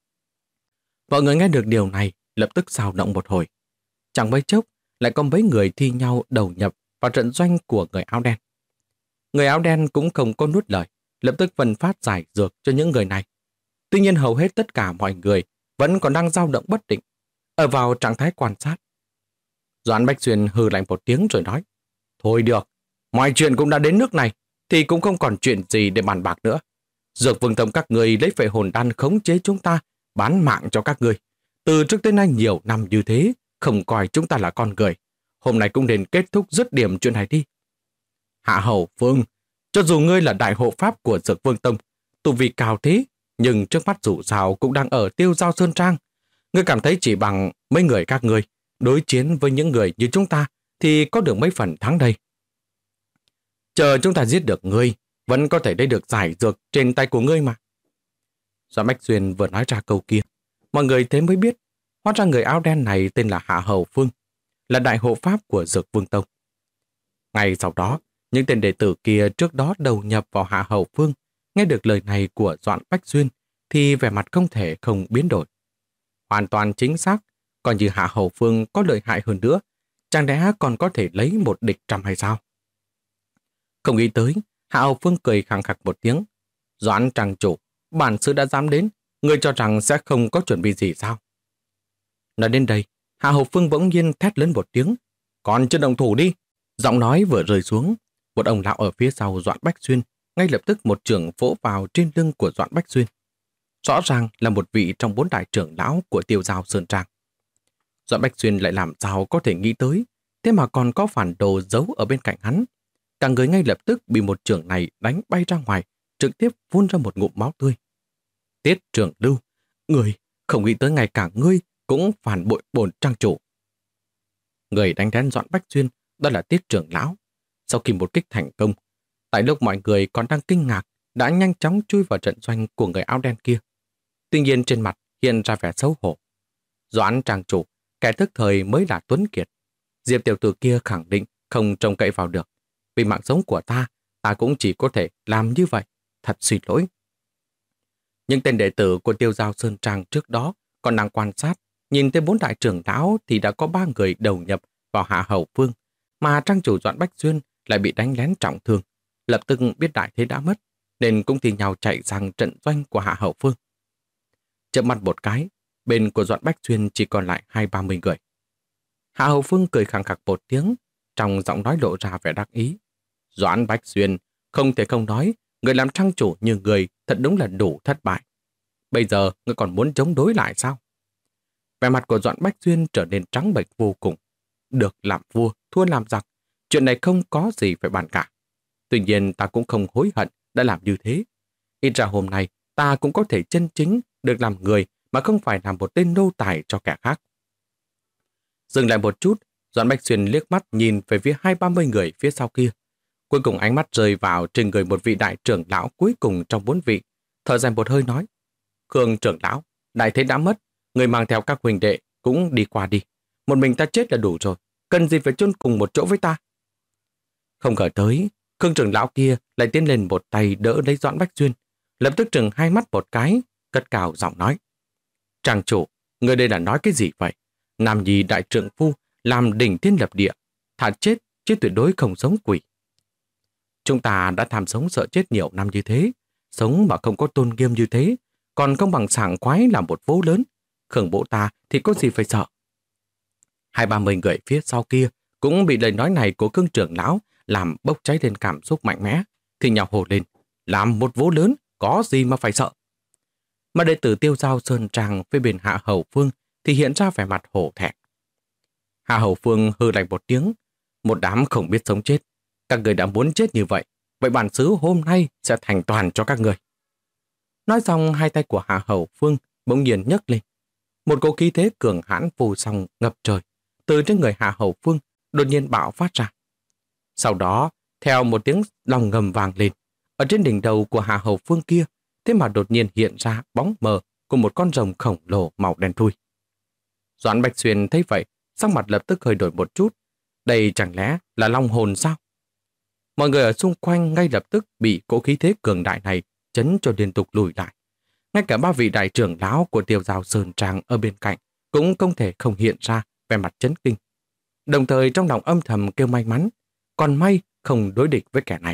Mọi người nghe được điều này, lập tức xào động một hồi. Chẳng mấy chốc, lại có mấy người thi nhau đầu nhập vào trận doanh của người áo đen. Người áo đen cũng không có nuốt lời, lập tức phân phát giải dược cho những người này. Tuy nhiên hầu hết tất cả mọi người vẫn còn đang dao động bất định, ở vào trạng thái quan sát. Doãn Bách Xuyên hừ lạnh một tiếng rồi nói, thôi được, mọi chuyện cũng đã đến nước này, thì cũng không còn chuyện gì để bàn bạc nữa. Dược Vương Tông các người lấy phệ hồn đan khống chế chúng ta, bán mạng cho các người. Từ trước tới nay nhiều năm như thế, không coi chúng ta là con người. Hôm nay cũng nên kết thúc dứt điểm chuyện này đi. Hạ Hầu Phương, cho dù ngươi là đại hộ pháp của Dược Vương Tông, tu vi cao thế, nhưng trước mắt dù sao cũng đang ở Tiêu Giao Sơn Trang. Ngươi cảm thấy chỉ bằng mấy người các ngươi đối chiến với những người như chúng ta thì có được mấy phần thắng đây. Chờ chúng ta giết được ngươi, vẫn có thể lấy được giải dược trên tay của ngươi mà. Doãn Bách Xuyên vừa nói ra câu kia, mọi người thế mới biết, hóa ra người áo đen này tên là Hạ Hầu Phương, là đại hộ pháp của Dược Vương Tông. Ngay sau đó, những tên đệ tử kia trước đó đầu nhập vào Hạ Hầu Phương, nghe được lời này của Doãn Bách Xuyên thì vẻ mặt không thể không biến đổi. Hoàn toàn chính xác, còn như Hạ Hầu Phương có lợi hại hơn nữa, chẳng lẽ còn có thể lấy một địch trăm hay sao? Không nghĩ tới, Hạ Hầu Phương cười khẳng khặc một tiếng. Doãn trang chủ, bản sự đã dám đến, người cho rằng sẽ không có chuẩn bị gì sao? Nói đến đây, Hạ Hầu Phương bỗng nhiên thét lớn một tiếng, còn chưa động thủ đi. Giọng nói vừa rơi xuống, một ông lão ở phía sau Doãn Bách Xuyên ngay lập tức một chưởng vỗ vào trên lưng của Doãn Bách Xuyên. Rõ ràng là một vị trong 4 đại trưởng lão của Tiêu Giao Sơn Trang. Doãn Bách Xuyên lại làm sao có thể nghĩ tới, thế mà còn có phản đồ giấu ở bên cạnh hắn. Cả người ngay lập tức bị một chưởng này đánh bay ra ngoài, trực tiếp phun ra một ngụm máu tươi. Tiết Trường Lưu, người không nghĩ tới ngày cả ngươi cũng phản bội bổn trang chủ. Người đánh lén Doãn Bách Xuyên đó là Tiết Trưởng lão. Sau khi một kích thành công, tại lúc mọi người còn đang kinh ngạc, đã nhanh chóng chui vào trận doanh của người áo đen kia. Tuy nhiên trên mặt hiện ra vẻ xấu hổ. Doãn trang chủ, kẻ thức thời mới là Tuấn Kiệt. Diệp tiểu tử kia khẳng định không trông cậy vào được. Vì mạng sống của ta cũng chỉ có thể làm như vậy. Thật xin lỗi. Những tên đệ tử của Tiêu Giao Sơn Trang trước đó còn đang quan sát, nhìn thấy 4 đại trưởng lão thì đã có 3 người đầu nhập vào Hạ Hầu Phương, mà trang chủ Doãn Bách Xuyên lại bị đánh lén trọng thương. Lập tức biết đại thế đã mất, nên cũng thì nhau chạy sang trận doanh của Hạ Hầu Phương. Chợp mắt một cái, bên của Doãn Bách Xuyên chỉ còn lại 20-30 người. Hạ Hầu Phương cười khẳng khặc một tiếng, trong giọng nói lộ ra vẻ đắc ý. Doãn Bách Xuyên, không thể không nói, người làm trang chủ như người thật đúng là đủ thất bại. Bây giờ người còn muốn chống đối lại sao? Vẻ mặt của Doãn Bách Xuyên trở nên trắng bệch vô cùng. Được làm vua, thua làm giặc, chuyện này không có gì phải bàn cả. Tuy nhiên ta cũng không hối hận đã làm như thế. Ít ra hôm nay ta cũng có thể chân chính được làm người mà không phải làm một tên nô tài cho kẻ khác. Dừng lại một chút, Doãn Bách Xuyên liếc mắt nhìn về phía 20-30 người phía sau kia. Cuối cùng ánh mắt rơi vào trên người một vị đại trưởng lão cuối cùng trong 4 vị. Thở dài một hơi nói, Khương trưởng lão, đại thế đã mất, người mang theo các huynh đệ cũng đi qua đi. Một mình ta chết là đủ rồi, cần gì phải chôn cùng một chỗ với ta. Không ngờ tới, Khương trưởng lão kia lại tiến lên một tay đỡ lấy Doãn Bách Xuyên, lập tức trừng hai mắt một cái, cất cao giọng nói. Trang chủ, người đây là nói cái gì vậy? Nam nhi đại trượng phu, làm đỉnh thiên lập địa, thà chết chứ tuyệt đối không sống quỷ. Chúng ta đã tham sống sợ chết nhiều năm như thế, sống mà không có tôn nghiêm như thế, còn không bằng sảng khoái làm một vố lớn. Khương bộ ta thì có gì phải sợ. 20-30 người phía sau kia cũng bị lời nói này của Khương trưởng lão làm bốc cháy lên cảm xúc mạnh mẽ, thì nhào hồ lên, làm một vố lớn, có gì mà phải sợ. Mà đệ tử Tiêu Giao Sơn Trang với bên Hạ Hầu Phương thì hiện ra vẻ mặt hổ thẹn. Hạ Hầu Phương hừ lạnh một tiếng, một đám không biết sống chết. Các người đã muốn chết như vậy, vậy bản xứ hôm nay sẽ thành toàn cho các người. Nói xong, hai tay của Hạ Hầu Phương bỗng nhiên nhấc lên. Một cỗ khí thế cường hãn vô song ngập trời, từ trên người Hạ Hầu Phương đột nhiên bạo phát ra. Sau đó, theo một tiếng lòng ngầm vang lên, ở trên đỉnh đầu của Hạ Hầu Phương kia, thế mà đột nhiên hiện ra bóng mờ của một con rồng khổng lồ màu đen thui. Doãn Bách Xuyên thấy vậy, sắc mặt lập tức hơi đổi một chút. Đây chẳng lẽ là long hồn sao? Mọi người ở xung quanh ngay lập tức bị cỗ khí thế cường đại này chấn cho liên tục lùi lại. Ngay cả 3 vị đại trưởng lão của Tiêu Giao Sơn Trang ở bên cạnh cũng không thể không hiện ra vẻ mặt chấn kinh. Đồng thời trong lòng âm thầm kêu may mắn, còn may không đối địch với kẻ này.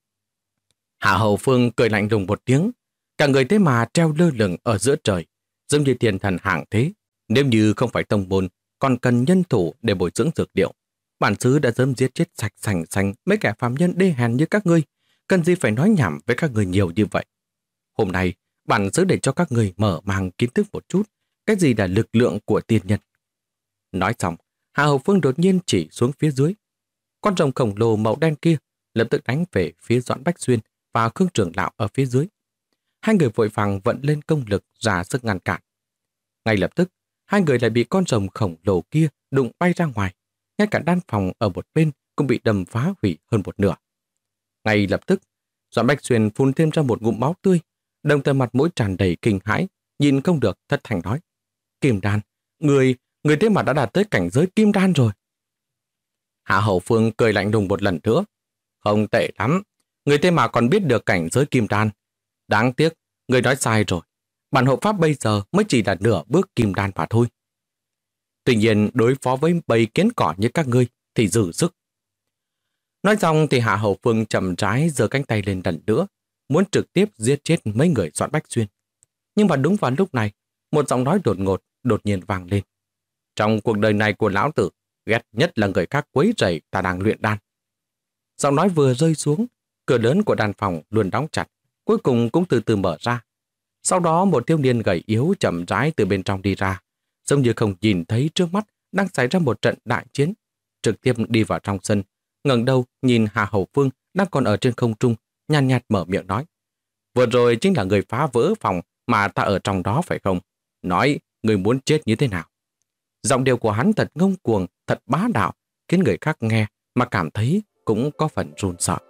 Hạ Hầu Phương cười lạnh lùng một tiếng, cả người thế mà treo lơ lửng ở giữa trời, giống như thiên thần hạng thế. Nếu như không phải tông môn, còn cần nhân thủ để bồi dưỡng dược liệu, bản xứ đã dám giết chết sạch sành xanh mấy kẻ phàm nhân đê hèn như các ngươi, cần gì phải nói nhảm với các ngươi nhiều như vậy. Hôm nay, bản xứ để cho các ngươi mở mang kiến thức một chút, cái gì là lực lượng của tiên nhân. Nói xong, Hạ Hầu Phương đột nhiên chỉ xuống phía dưới. Con rồng khổng lồ màu đen kia lập tức đánh về phía Doãn Bách Xuyên và Khương trưởng lão ở phía dưới. Hai người vội vàng vận lên công lực ra sức ngăn cản. Ngay lập tức, hai người lại bị con rồng khổng lồ kia đụng bay ra ngoài. Ngay cả đan phòng ở một bên cũng bị đâm phá hủy hơn một nửa. Ngay lập tức, Doãn Bách Xuyên phun thêm ra một ngụm máu tươi, đồng thời mặt mũi tràn đầy kinh hãi, nhìn không được thất thanh nói: Kim đan, người thế mà đã đạt tới cảnh giới kim đan rồi. Hạ Hầu Phương cười lạnh lùng một lần nữa: Không tệ lắm, người thế mà còn biết được cảnh giới kim đan. Đáng tiếc, người nói sai rồi. Bản hộ pháp bây giờ mới chỉ là nửa bước kim đan mà thôi. Tuy nhiên, đối phó với bầy kiến cỏ như các ngươi thì dư sức. Nói xong thì Hạ Hầu Phương chậm rãi giơ cánh tay lên lần nữa, muốn trực tiếp giết chết mấy người Doãn Bách Xuyên. Nhưng mà đúng vào lúc này, một giọng nói đột ngột đột nhiên vang lên. Trong cuộc đời này của lão tử, ghét nhất là người khác quấy rầy ta đang luyện đan. Giọng nói vừa rơi xuống, cửa lớn của đan phòng luôn đóng chặt, cuối cùng cũng từ từ mở ra. Sau đó một thiếu niên gầy yếu chậm rãi từ bên trong đi ra, giống như không nhìn thấy trước mắt đang xảy ra một trận đại chiến, trực tiếp đi vào trong sân, ngẩng đầu nhìn Hạ Hầu Phương đang còn ở trên không trung, nhàn nhạt mở miệng nói: Vừa rồi chính là người phá vỡ phòng mà ta ở trong đó phải không? Nói, người muốn chết như thế nào? Giọng điệu của hắn thật ngông cuồng, thật bá đạo, khiến người khác nghe mà cảm thấy cũng có phần run sợ.